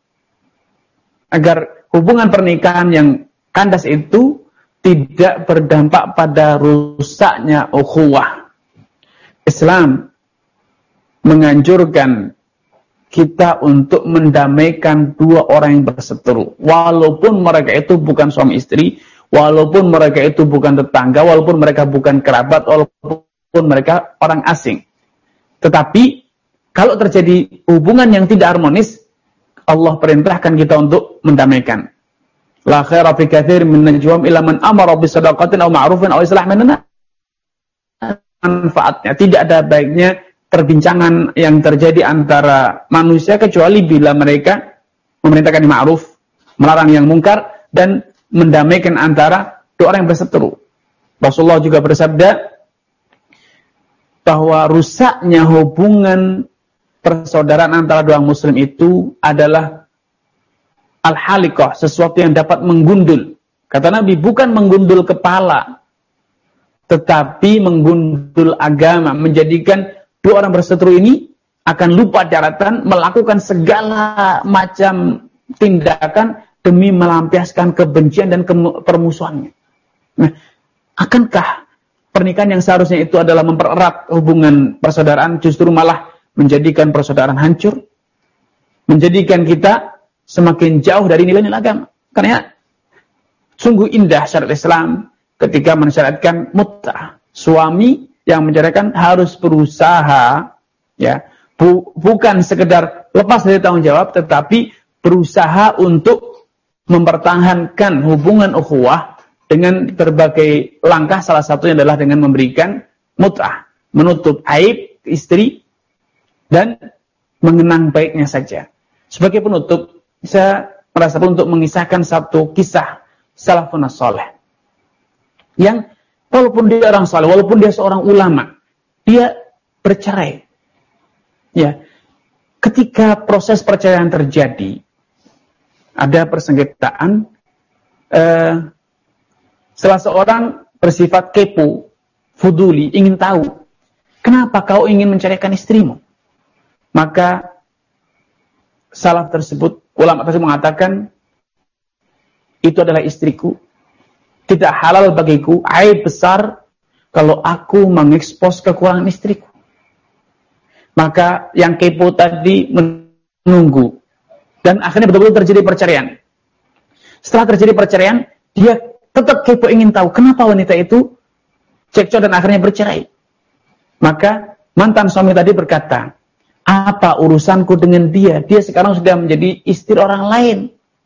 Agar hubungan pernikahan yang kandas itu tidak berdampak pada rusaknya ukhuwah. Islam menganjurkan kita untuk mendamaikan dua orang yang berseteru. Walaupun mereka itu bukan suami istri, walaupun mereka itu bukan tetangga, walaupun mereka bukan kerabat, walaupun mereka orang asing. Tetapi, kalau terjadi hubungan yang tidak harmonis, Allah perintahkan kita untuk mendamaikan. La khaira fi katsir min najwam illa man amara bi shadaqatin aw ma'rufin aw islah bainan. Manfaatnya tidak ada baiknya perbincangan yang terjadi antara manusia kecuali bila mereka memerintahkan yang ma'ruf, melarang yang mungkar, dan mendamaikan antara dua orang yang berseteru. Rasulullah juga bersabda bahwa rusaknya hubungan persaudaraan antara dua muslim itu adalah al-halikah, sesuatu yang dapat menggundul. Kata Nabi, bukan menggundul kepala, tetapi menggundul agama, menjadikan dua orang berseteru ini akan lupa daratan, melakukan segala macam tindakan demi melampiaskan kebencian dan permusuhannya. Nah, akankah pernikahan yang seharusnya itu adalah mempererat hubungan persaudaraan justru malah menjadikan persaudaraan hancur? Menjadikan kita semakin jauh dari nilai-nilai agama. Karena sungguh indah syariat Islam ketika mensyariatkan mut'ah. Suami yang menceraikan harus berusaha, ya, bu, bukan sekedar lepas dari tanggung jawab, tetapi berusaha untuk mempertahankan hubungan ukhuwah dengan berbagai langkah. Salah satunya adalah dengan memberikan mut'ah, menutup aib istri dan mengenang baiknya saja. Sebagai penutup, saya merasa perlu untuk mengisahkan satu kisah salafun saleh yang walaupun dia orang saleh, walaupun dia seorang ulama, dia bercerai. Ya, ketika proses perceraian terjadi, ada persengketaan. Eh, salah seorang bersifat kepo, fuduli, ingin tahu kenapa kau ingin menceraikan istrimu. Maka salaf tersebut, ulama tersebut mengatakan, itu adalah istriku. Tidak halal bagiku, aib besar kalau aku mengekspos kekurangan istriku. Maka yang kepo tadi menunggu. Dan akhirnya betul-betul terjadi perceraian. Setelah terjadi perceraian, dia tetap kepo ingin tahu kenapa wanita itu cekcok dan akhirnya bercerai. Maka mantan suami tadi berkata, apa urusanku dengan dia? Dia sekarang sudah menjadi istri orang lain.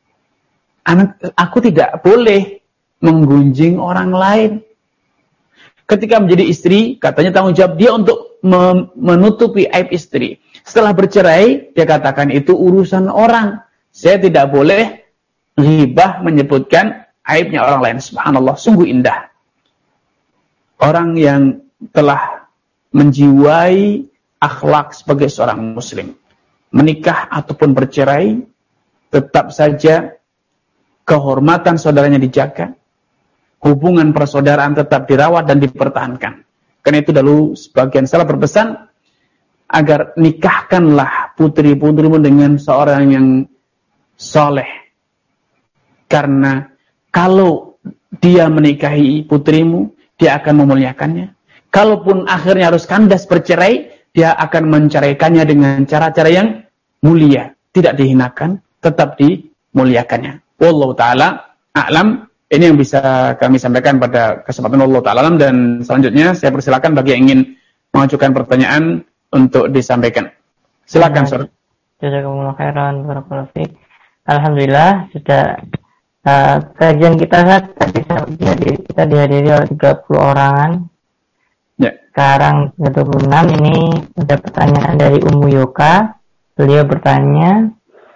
Anak, aku tidak boleh menggunjing orang lain. Ketika menjadi istri, katanya tanggung jawab dia untuk menutupi aib istri. Setelah bercerai, dia katakan itu urusan orang. Saya tidak boleh ghibah menyebutkan aibnya orang lain. Subhanallah, sungguh indah. Orang yang telah menjiwai akhlak sebagai seorang muslim, menikah ataupun bercerai, tetap saja kehormatan saudaranya dijaga, hubungan persaudaraan tetap dirawat dan dipertahankan. Karena itu dahulu sebagian salaf berpesan agar nikahkanlah putri-putrimu dengan seorang yang soleh. Karena kalau dia menikahi putrimu, dia akan memuliakannya. Kalaupun akhirnya harus kandas bercerai, dia akan menceraikannya dengan cara-cara yang mulia. Tidak dihinakan, tetap dimuliakannya. Wallahu ta'ala a'lam. Ini yang bisa kami sampaikan pada kesempatan Allah Ta'ala. Dan selanjutnya saya persilakan bagi yang ingin mengajukan pertanyaan untuk disampaikan. Silakan, Sur. Jazakumullah khairan, barakallahu fiik. Alhamdulillah sudah uh, kajian kita tadi kita dihadiri oleh tiga puluh orangan. Ya. Sekarang dua puluh enam ini ada pertanyaan dari Ummu Yoka. Beliau bertanya,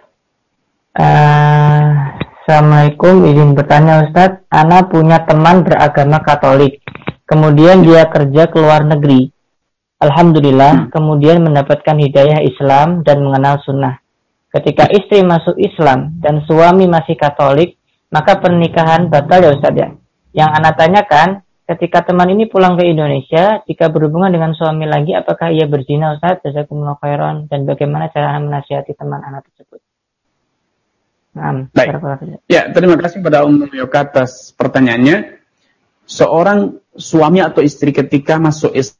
uh, Assalamualaikum, izin bertanya Ustadz, Ana punya teman beragama Katolik, kemudian dia kerja ke luar negeri. Alhamdulillah, kemudian mendapatkan hidayah Islam dan mengenal sunnah. ketika istri masuk Islam dan suami masih Katolik, maka pernikahan batal ya Ustaz ya. Yang anak tanyakan, ketika teman ini pulang ke Indonesia, jika berhubungan dengan suami lagi, apakah ia berzina Ustaz? Jazakumullah khairan. Dan bagaimana cara anak menasihati teman anak tersebut? Nah, baik. Ya, terima kasih pada Ummu Yoka atas pertanyaannya. Seorang suami atau istri ketika masuk Islam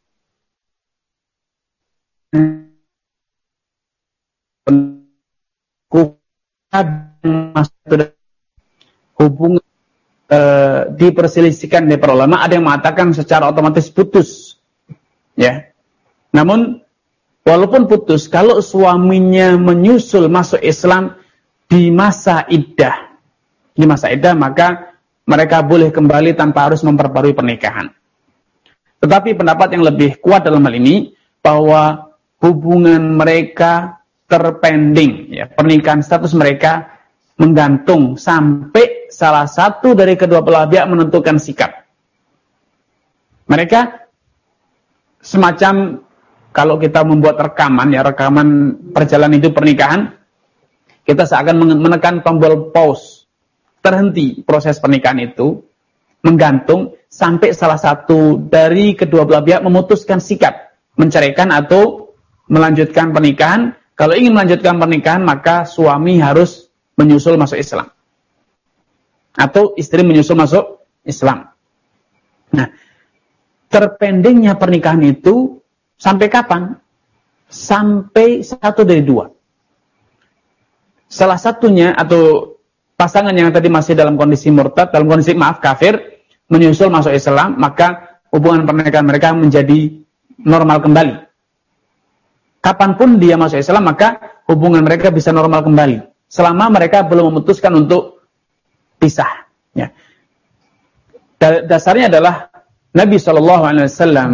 hubungan e, diperselisihkan dari para ulama, ada yang mengatakan secara otomatis putus, ya. Namun walaupun putus, kalau suaminya menyusul masuk Islam di masa iddah, di masa iddah maka mereka boleh kembali tanpa harus memperbarui pernikahan. Tetapi pendapat yang lebih kuat dalam hal ini bahwa hubungan mereka terpending, ya, pernikahan status mereka menggantung sampai salah satu dari kedua belah pihak menentukan sikap. Mereka semacam kalau kita membuat rekaman, ya rekaman perjalanan hidup pernikahan, kita seakan menekan tombol pause, terhenti proses pernikahan itu, menggantung sampai salah satu dari kedua belah pihak memutuskan sikap, menceraikan atau melanjutkan pernikahan. Kalau ingin melanjutkan pernikahan, maka suami harus menyusul masuk Islam. Atau istri menyusul masuk Islam. Nah, terpendingnya pernikahan itu sampai kapan? Sampai satu dari dua. Salah satunya, atau pasangan yang tadi masih dalam kondisi murtad, dalam kondisi maaf kafir, menyusul masuk Islam, maka hubungan pernikahan mereka menjadi normal kembali. Kapanpun dia masuk Islam, maka hubungan mereka bisa normal kembali. Selama mereka belum memutuskan untuk pisah. Ya. Dasarnya adalah Nabi shallallahu alaihi wasallam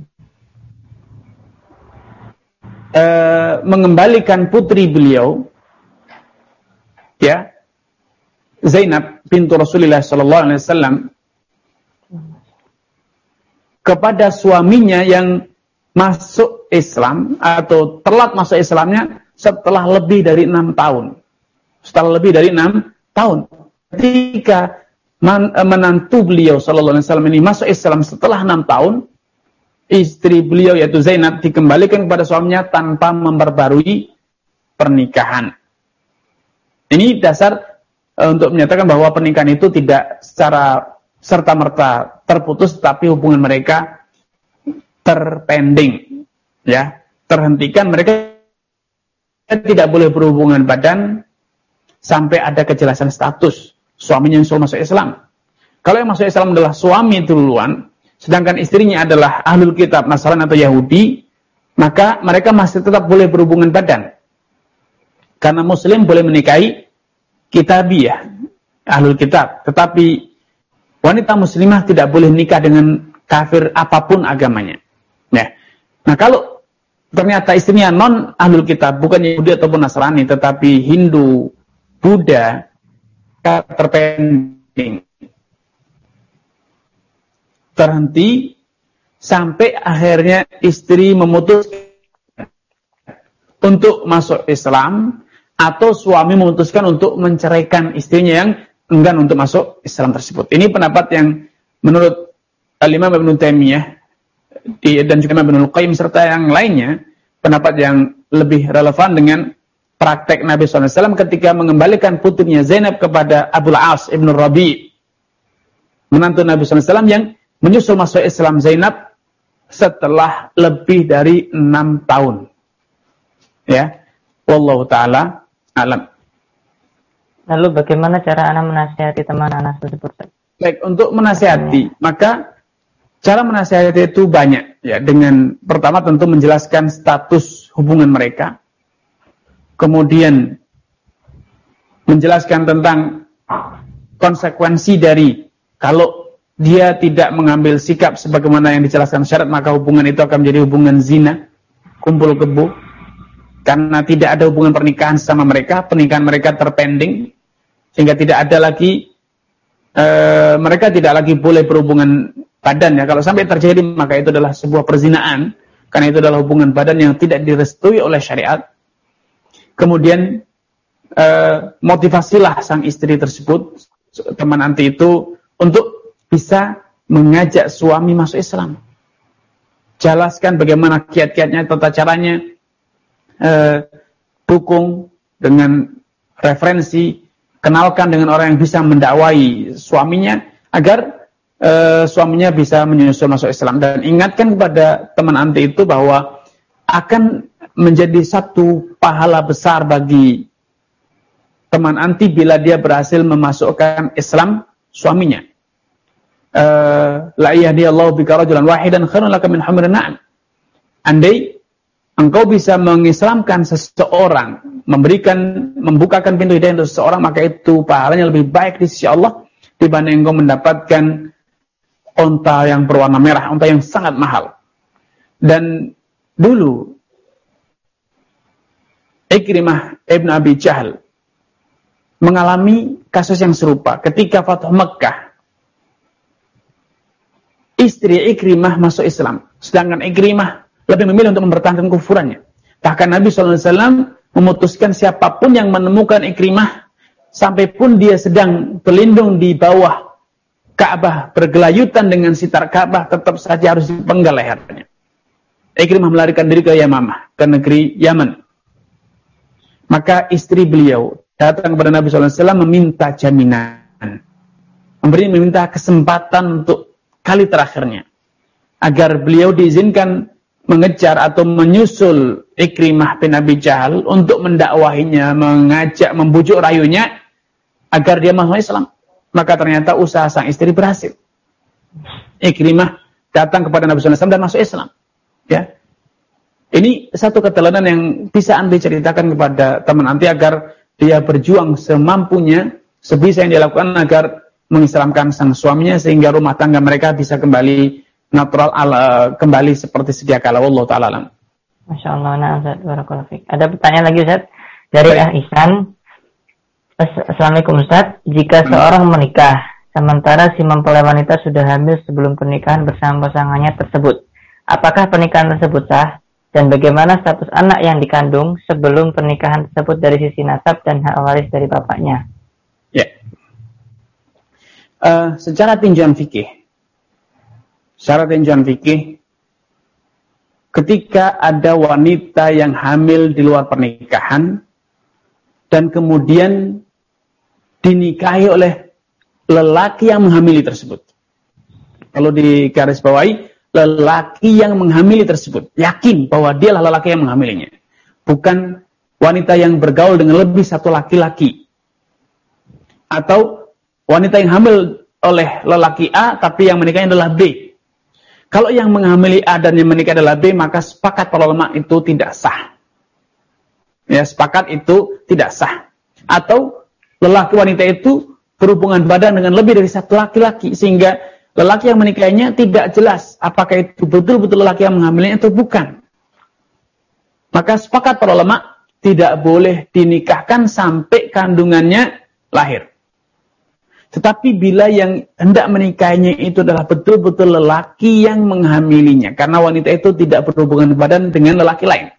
eh, mengembalikan putri beliau, ya, Zainab bintu Rasulullah shallallahu alaihi wasallam, kepada suaminya yang masuk Islam atau telat masuk Islamnya setelah lebih dari enam tahun. Setelah lebih dari enam tahun. Ketika man, menantu beliau sallallahu alaihi wasallam ini masuk Islam setelah enam tahun, istri beliau yaitu Zainab dikembalikan kepada suaminya tanpa memperbarui pernikahan. Ini dasar uh, untuk menyatakan bahwa pernikahan itu tidak secara serta-merta terputus, tapi hubungan mereka terpending, ya, terhentikan. Mereka tidak boleh berhubungan badan sampai ada kejelasan status suaminya yang sudah masuk Islam. Kalau yang masuk Islam adalah suami duluan, sedangkan istrinya adalah ahlul kitab Nasrani atau Yahudi, maka mereka masih tetap boleh berhubungan badan. Karena Muslim boleh menikahi kitabiyah, ahlul kitab, tetapi wanita muslimah tidak boleh nikah dengan kafir apapun agamanya. Nah, nah kalau ternyata istrinya non ahlul kitab, bukan Yahudi ataupun Nasrani, tetapi Hindu, Buddha, terpending, terhenti sampai akhirnya istri memutuskan untuk masuk Islam atau suami memutuskan untuk menceraikan istrinya yang enggan untuk masuk Islam tersebut. Ini pendapat yang menurut Al-Imam Ibnu Taimiyah dan juga Ibnu Qayyim serta yang lainnya, pendapat yang lebih relevan dengan praktek Nabi shallallahu alaihi wasallam ketika mengembalikan putrinya Zainab kepada Abul As ibn Rabi, menantu Nabi shallallahu alaihi wasallam yang menyusul masuk Islam Zainab setelah lebih dari enam tahun. Ya, wallahu taala alam. Lalu bagaimana cara anak menasihati teman anak tersebut? Baik, untuk menasihati, maka cara menasihati itu banyak, ya. Dengan pertama tentu menjelaskan status hubungan mereka, kemudian menjelaskan tentang konsekuensi dari kalau dia tidak mengambil sikap sebagaimana yang dijelaskan syarat, maka hubungan itu akan menjadi hubungan zina, kumpul kebo, karena tidak ada hubungan pernikahan sama mereka, pernikahan mereka terpending, sehingga tidak ada lagi e, mereka tidak lagi boleh berhubungan badan, ya. Kalau sampai terjadi maka itu adalah sebuah perzinaan, karena itu adalah hubungan badan yang tidak direstui oleh syariat. Kemudian eh, motivasilah sang istri tersebut, teman anti itu, untuk bisa mengajak suami masuk Islam. Jelaskan bagaimana kiat-kiatnya, tata caranya, eh, dukung dengan referensi, kenalkan dengan orang yang bisa mendakwai suaminya agar uh, suaminya bisa menyusul masuk Islam. Dan ingatkan kepada teman anti itu bahwa akan menjadi satu pahala besar bagi teman anti bila dia berhasil memasukkan Islam suaminya. La yahdiyallahu bika rajulan wahidan khairun laka min humrin na'am. Andai engkau bisa mengislamkan seseorang, memberikan, membukakan pintu hidayah untuk seseorang, maka itu pahalanya lebih baik di sisi Allah dibanding engkau mendapatkan onta yang berwarna merah, onta yang sangat mahal. Dan dulu Ikrimah ibn Abi Jahal mengalami kasus yang serupa ketika Fathu Mekkah. Istri Ikrimah masuk Islam, sedangkan Ikrimah lebih memilih untuk mempertahankan kufurannya. Bahkan Nabi shallallahu alaihi wasallam memutuskan siapapun yang menemukan Ikrimah, sampai pun dia sedang berlindung di bawah Ka'bah, bergelayutan dengan sitar Ka'bah, tetap saja harus dipenggal lehernya. Ikrimah melarikan diri ke Yamamah, ke negeri Yaman. Maka istri beliau datang kepada Nabi shallallahu alaihi wasallam meminta jaminan, memberi meminta kesempatan untuk kali terakhirnya, agar beliau diizinkan mengejar atau menyusul Ikrimah bin Abi Jahal untuk mendakwahinya, mengajak, membujuk rayunya agar dia masuk Islam. Maka ternyata usaha sang istri berhasil. Ikrimah datang kepada Nabi shallallahu alaihi wasallam dan masuk Islam. Ya, ini satu keteladan yang bisa anti ceritakan kepada teman anti agar dia berjuang semampunya, sebisa yang dia lakukan agar mengislamkan sang suaminya sehingga rumah tangga mereka bisa kembali natural, ala, kembali seperti sedia kala. Wallahu ta'ala alam. Masya Allah, nah Ustaz, barakallahu fiik. Ada pertanyaan lagi Ustaz dari Ah Ihsan. Assalamualaikum Ustaz, jika seorang menikah sementara si mempelai wanita sudah hamil sebelum pernikahan bersama pasangannya tersebut, apakah pernikahan tersebut sah? Dan bagaimana status anak yang dikandung sebelum pernikahan tersebut dari sisi nasab dan hak waris dari bapaknya? Ya. Uh, secara tinjauan fikih, secara tinjauan fikih, ketika ada wanita yang hamil di luar pernikahan dan kemudian dinikahi oleh lelaki yang menghamili tersebut, kalau digarisbawahi, lelaki yang menghamili tersebut yakin bahwa dialah lelaki yang menghamilinya, bukan wanita yang bergaul dengan lebih satu laki-laki, atau wanita yang hamil oleh lelaki A tapi yang menikahnya adalah B. Kalau yang menghamili A dan yang menikah adalah B, maka sepakat para ulama itu tidak sah. Ya, sepakat itu tidak sah. Atau lelaki wanita itu berhubungan badan dengan lebih dari satu laki-laki, sehingga lelaki yang menikahinya tidak jelas apakah itu betul-betul lelaki yang menghamilinya atau bukan. Maka sepakat para ulama tidak boleh dinikahkan sampai kandungannya lahir. Tetapi bila yang hendak menikahinya itu adalah betul-betul lelaki yang menghamilinya, karena wanita itu tidak berhubungan badan dengan lelaki lain,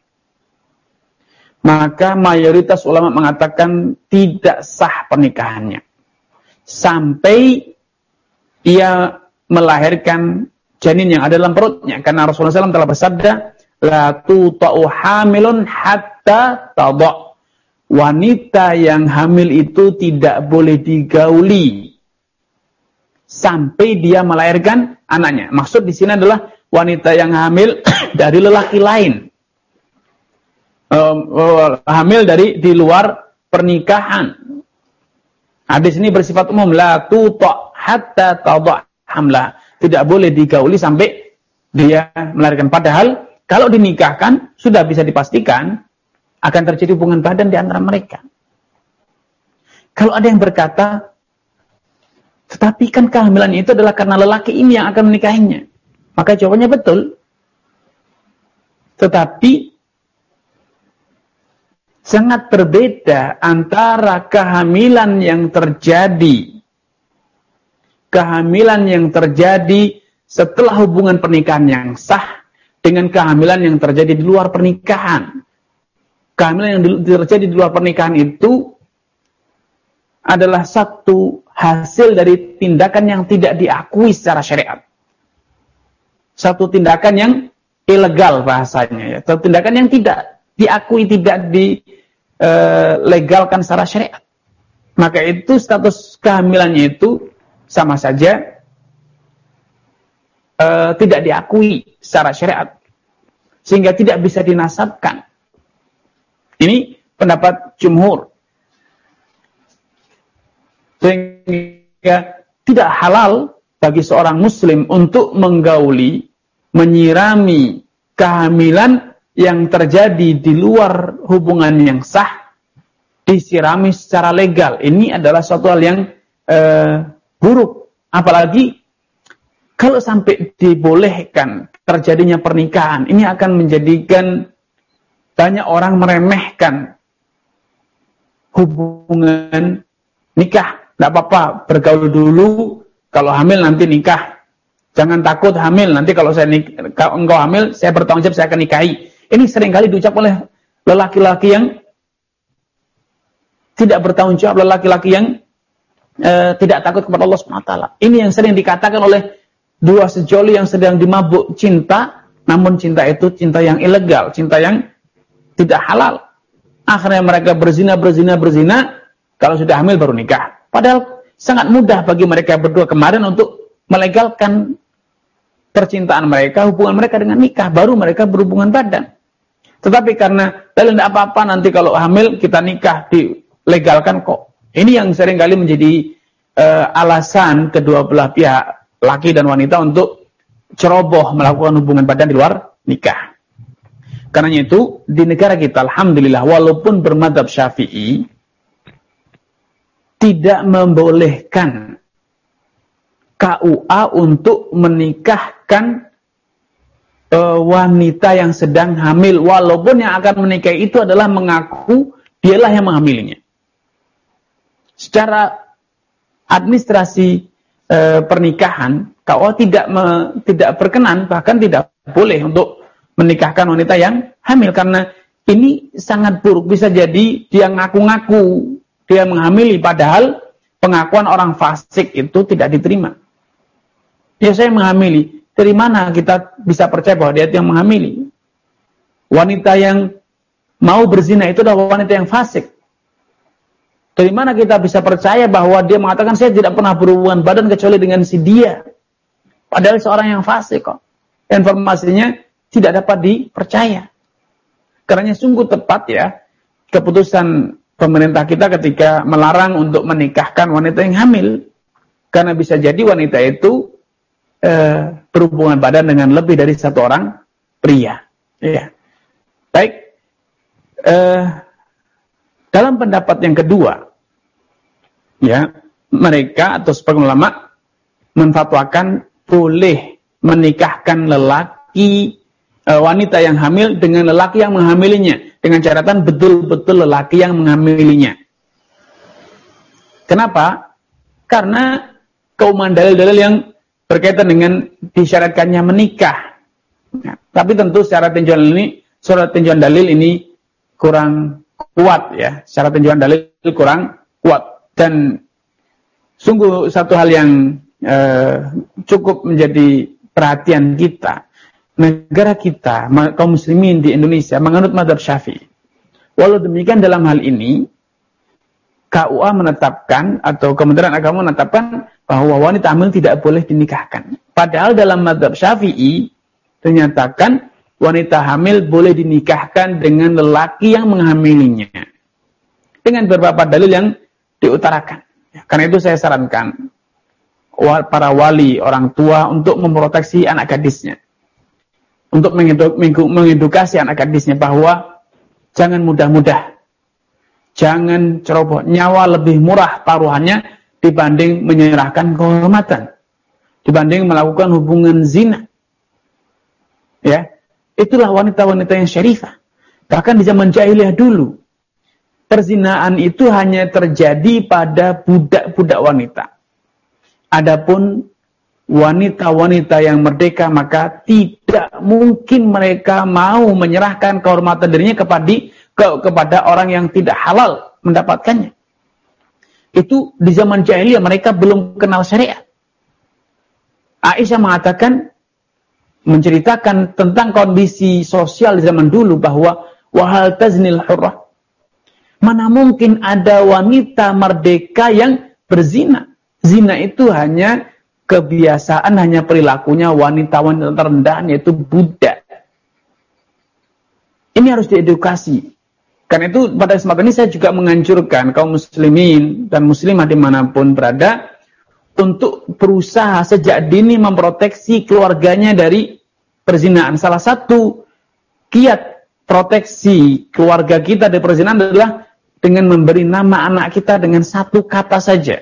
maka mayoritas ulama mengatakan tidak sah pernikahannya sampai ia melahirkan janin yang ada dalam perutnya. Karena Rasulullah shallallahu alaihi wasallam telah bersabda, la tuta'u hamilun hatta tada'. Wanita yang hamil itu tidak boleh digauli sampai dia melahirkan anaknya. Maksud di sini adalah wanita yang hamil dari lelaki lain, um, uh, hamil dari di luar pernikahan. Hadis ini bersifat umum, la tuta' hatta tada' hamlah. Tidak boleh digauli sampai dia melahirkan. Padahal kalau dinikahkan sudah bisa dipastikan akan terjadi hubungan badan di antara mereka. Kalau ada yang berkata, tetapi kan kehamilan itu adalah karena lelaki ini yang akan menikahinya, maka jawabannya betul. Tetapi sangat berbeda antara kehamilan yang terjadi kehamilan yang terjadi setelah hubungan pernikahan yang sah dengan kehamilan yang terjadi di luar pernikahan. Kehamilan yang terjadi di luar pernikahan itu adalah satu hasil dari tindakan yang tidak diakui secara syariat. Satu tindakan yang ilegal bahasanya, ya. Satu tindakan yang tidak diakui, tidak dilegalkan secara syariat. Maka itu status kehamilannya itu sama saja uh, tidak diakui secara syariat, sehingga tidak bisa dinasabkan. Ini pendapat jumhur. Sehingga tidak halal bagi seorang muslim untuk menggauli, menyirami kehamilan yang terjadi di luar hubungan yang sah, disirami secara legal. Ini adalah suatu hal yang eh, buruk. Apalagi kalau sampai dibolehkan terjadinya pernikahan, ini akan menjadikan banyak orang meremehkan hubungan nikah. Tidak apa-apa, bergaul dulu, kalau hamil nanti nikah. Jangan takut hamil, nanti kalau saya nik- kalau engkau hamil, saya bertanggung jawab, saya akan nikahi. Ini seringkali diucap oleh lelaki-laki yang tidak bertanggung jawab, lelaki-laki yang uh, tidak takut kepada Allah subhanahu wa taala. Ini yang sering dikatakan oleh dua sejoli yang sedang dimabuk cinta, namun cinta itu cinta yang ilegal, cinta yang tidak halal. Akhirnya mereka berzina, berzina, berzina, kalau sudah hamil baru nikah. Padahal sangat mudah bagi mereka berdua kemarin untuk melegalkan percintaan mereka, hubungan mereka dengan nikah, baru mereka berhubungan badan. Tetapi karena dalil tidak apa-apa, nanti kalau hamil kita nikah, dilegalkan kok. Ini yang seringkali menjadi uh, alasan kedua belah pihak, laki dan wanita, untuk ceroboh melakukan hubungan badan di luar nikah. Karena itu di negara kita, alhamdulillah, walaupun bermadzhab Syafi'i, tidak membolehkan K U A untuk menikahkan uh, wanita yang sedang hamil, walaupun yang akan menikahi itu adalah mengaku dialah yang menghamilinya. Secara administrasi uh, pernikahan, K U A tidak me, tidak berkenan, bahkan tidak boleh untuk menikahkan wanita yang hamil, karena ini sangat buruk. Bisa jadi dia ngaku-ngaku dia menghamili, padahal pengakuan orang fasik itu tidak diterima. Ya, saya menghamili. Dari mana kita bisa percaya bahwa dia yang menghamili? Wanita yang mau berzina itu adalah wanita yang fasik. Dari mana kita bisa percaya bahwa dia mengatakan saya tidak pernah berhubungan badan kecuali dengan si dia? Padahal seorang yang fasik kok. Informasinya tidak dapat dipercaya. Karena sungguh tepat ya keputusan pemerintah kita ketika melarang untuk menikahkan wanita yang hamil. Karena bisa jadi wanita itu eh, berhubungan badan dengan lebih dari satu orang pria. Ya. Baik. Eh, dalam pendapat yang kedua, ya, mereka atau sebagian ulama menfatwakan boleh menikahkan lelaki, eh, wanita yang hamil dengan lelaki yang menghamilinya. Dengan catatan betul-betul lelaki yang menghamilinya. Kenapa? Karena keumuman dalil-dalil yang berkaitan dengan disyaratkannya menikah. Nah, tapi tentu secara tinjauan ini, secara tinjauan dalil ini kurang kuat ya. Secara tinjauan dalil kurang kuat. Dan sungguh satu hal yang eh, cukup menjadi perhatian kita. Negara kita, kaum muslimin di Indonesia menganut mazhab Syafi'i. Walau demikian dalam hal ini K U A menetapkan atau Kementerian Agama menetapkan bahwa wanita hamil tidak boleh dinikahkan. Padahal dalam mazhab Syafi'i dinyatakan wanita hamil boleh dinikahkan dengan lelaki yang menghamilinya. Dengan beberapa dalil yang diutarakan. Karena itu saya sarankan para wali, orang tua untuk memproteksi anak gadisnya. Untuk mengedukasi anak gadisnya bahwa jangan mudah-mudah, jangan ceroboh. Nyawa lebih murah taruhannya dibanding menyerahkan kehormatan, dibanding melakukan hubungan zina. Ya, itulah wanita-wanita yang syarifah. Bahkan di zaman jahiliyah dulu, perzinaan itu hanya terjadi pada budak-budak wanita. Adapun wanita-wanita yang merdeka, maka tidak mungkin mereka mau menyerahkan kehormatan dirinya kepada, ke, kepada orang yang tidak halal mendapatkannya. Itu di zaman jahiliyah mereka belum kenal syariat. Aisyah mengatakan, menceritakan tentang kondisi sosial di zaman dulu bahwa wahal taznil hurrah. Mana mungkin ada wanita merdeka yang berzina. Zina itu hanya kebiasaan, hanya perilakunya wanita-wanita terendah, yaitu budak. Ini harus diedukasi. Karena itu pada kesempatan ini saya juga menganjurkan kaum muslimin dan muslimah dimanapun berada untuk berusaha sejak dini memproteksi keluarganya dari perzinaan. Salah satu kiat proteksi keluarga kita dari perzinaan adalah dengan memberi nama anak kita dengan satu kata saja.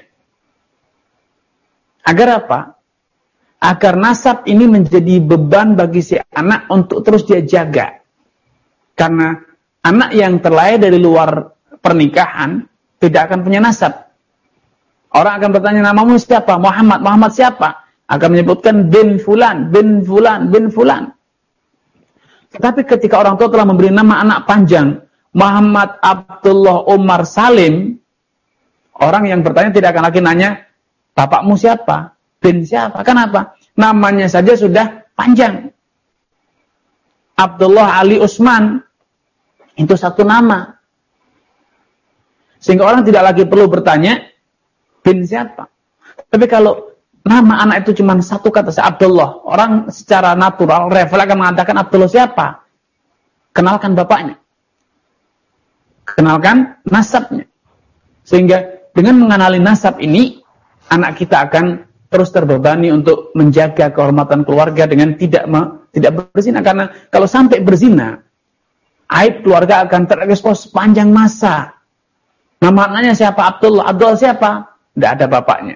Agar apa? Agar nasab ini menjadi beban bagi si anak untuk terus dia jaga. Karena anak yang terlahir dari luar pernikahan tidak akan punya nasab. Orang akan bertanya, namamu siapa? Muhammad. Muhammad siapa? Akan menyebutkan bin fulan, bin fulan, bin fulan. Tetapi ketika orang tua telah memberi nama anak panjang, Muhammad Abdullah Umar Salim, orang yang bertanya tidak akan lagi nanya, bapakmu siapa? Bin siapa? Kenapa? Namanya saja sudah panjang. Abdullah Ali Usman, itu satu nama. Sehingga orang tidak lagi perlu bertanya, bin siapa? Tapi kalau nama anak itu cuma satu kata, Abdullah, orang secara natural, refleks akan mengatakan Abdullah siapa? Kenalkan bapaknya. Kenalkan nasabnya. Sehingga dengan mengenali nasab ini, anak kita akan terus terbebani untuk menjaga kehormatan keluarga dengan tidak me, tidak berzina. Karena kalau sampai berzina, aib keluarga akan terekspos sepanjang masa. Nama anaknya siapa? Abdullah. Abdullah siapa? Tidak ada bapaknya.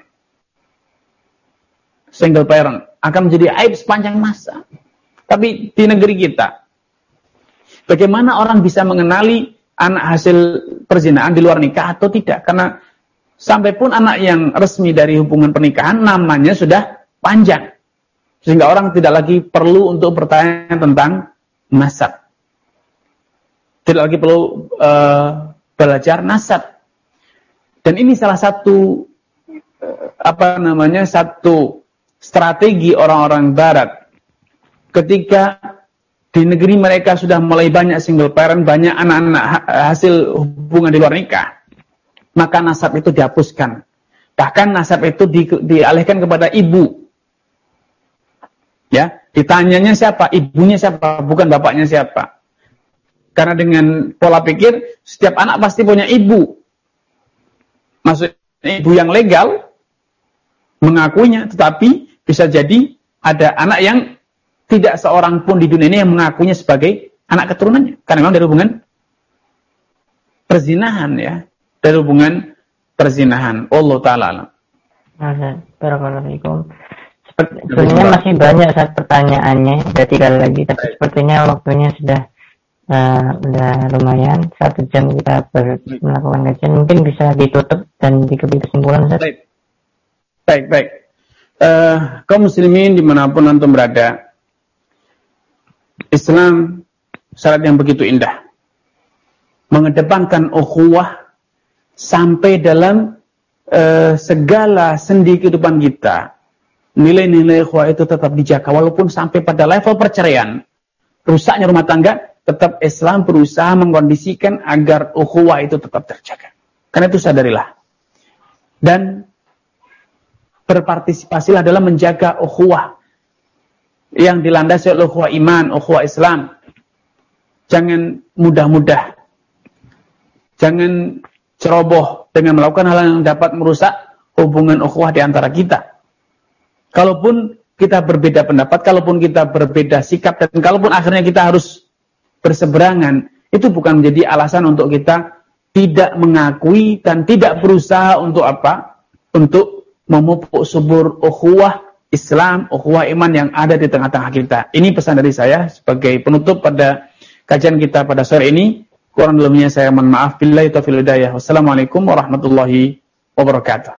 Single parent. Akan menjadi aib sepanjang masa. Tapi di negeri kita, bagaimana orang bisa mengenali anak hasil perzinaan di luar nikah atau tidak? Karena sampai pun anak yang resmi dari hubungan pernikahan, namanya sudah panjang. Sehingga orang tidak lagi perlu untuk bertanya tentang nasab. Tidak lagi perlu uh, belajar nasab. Dan ini salah satu uh, apa namanya satu strategi orang-orang barat. Ketika di negeri mereka sudah mulai banyak single parent, banyak anak-anak ha- hasil hubungan di luar nikah, maka nasab itu dihapuskan. Bahkan nasab itu di, dialihkan kepada ibu. Ya, ditanyanya siapa? Ibunya siapa? Bukan bapaknya siapa. Karena dengan pola pikir, setiap anak pasti punya ibu. Maksudnya ibu yang legal, mengakuinya, tetapi bisa jadi ada anak yang tidak seorang pun di dunia ini yang mengakuinya sebagai anak keturunannya. Karena memang dari hubungan perzinahan ya. Dari hubungan perzinahan. Allah Ta'ala. Assalamualaikum. Sebenarnya masih banyak saat pertanyaannya. Jadi kali lagi, tapi sepertinya waktunya sudah uh, sudah lumayan. Satu jam kita ber- melakukan kajian. Mungkin bisa ditutup dan dikebut kesimpulan. Baik, baik. baik. Uh, kaum muslimin dimanapun antum berada, Islam syarat yang begitu indah. Mengedepankan ukhuwah sampai dalam uh, segala sendi kehidupan kita. Nilai-nilai ukhuwah itu tetap dijaga. Walaupun sampai pada level perceraian, rusaknya rumah tangga, tetap Islam berusaha mengkondisikan agar ukhuwah itu tetap terjaga. Karena itu sadarilah. Dan berpartisipasilah dalam menjaga ukhuwah yang dilandasi oleh ukhuwah iman, ukhuwah Islam. Jangan mudah-mudah. Jangan ceroboh dengan melakukan hal yang dapat merusak hubungan ukhuwah di antara kita. Kalaupun kita berbeda pendapat, kalaupun kita berbeda sikap, dan kalaupun akhirnya kita harus berseberangan, itu bukan menjadi alasan untuk kita tidak mengakui dan tidak berusaha untuk apa? Untuk memupuk subur ukhuwah Islam, ukhuwah iman yang ada di tengah-tengah kita. Ini pesan dari saya sebagai penutup pada kajian kita pada sore ini. Kurang lebihnya saya mohon maaf. Billahi taufiq wal hidayah. Wassalamualaikum warahmatullahi wabarakatuh.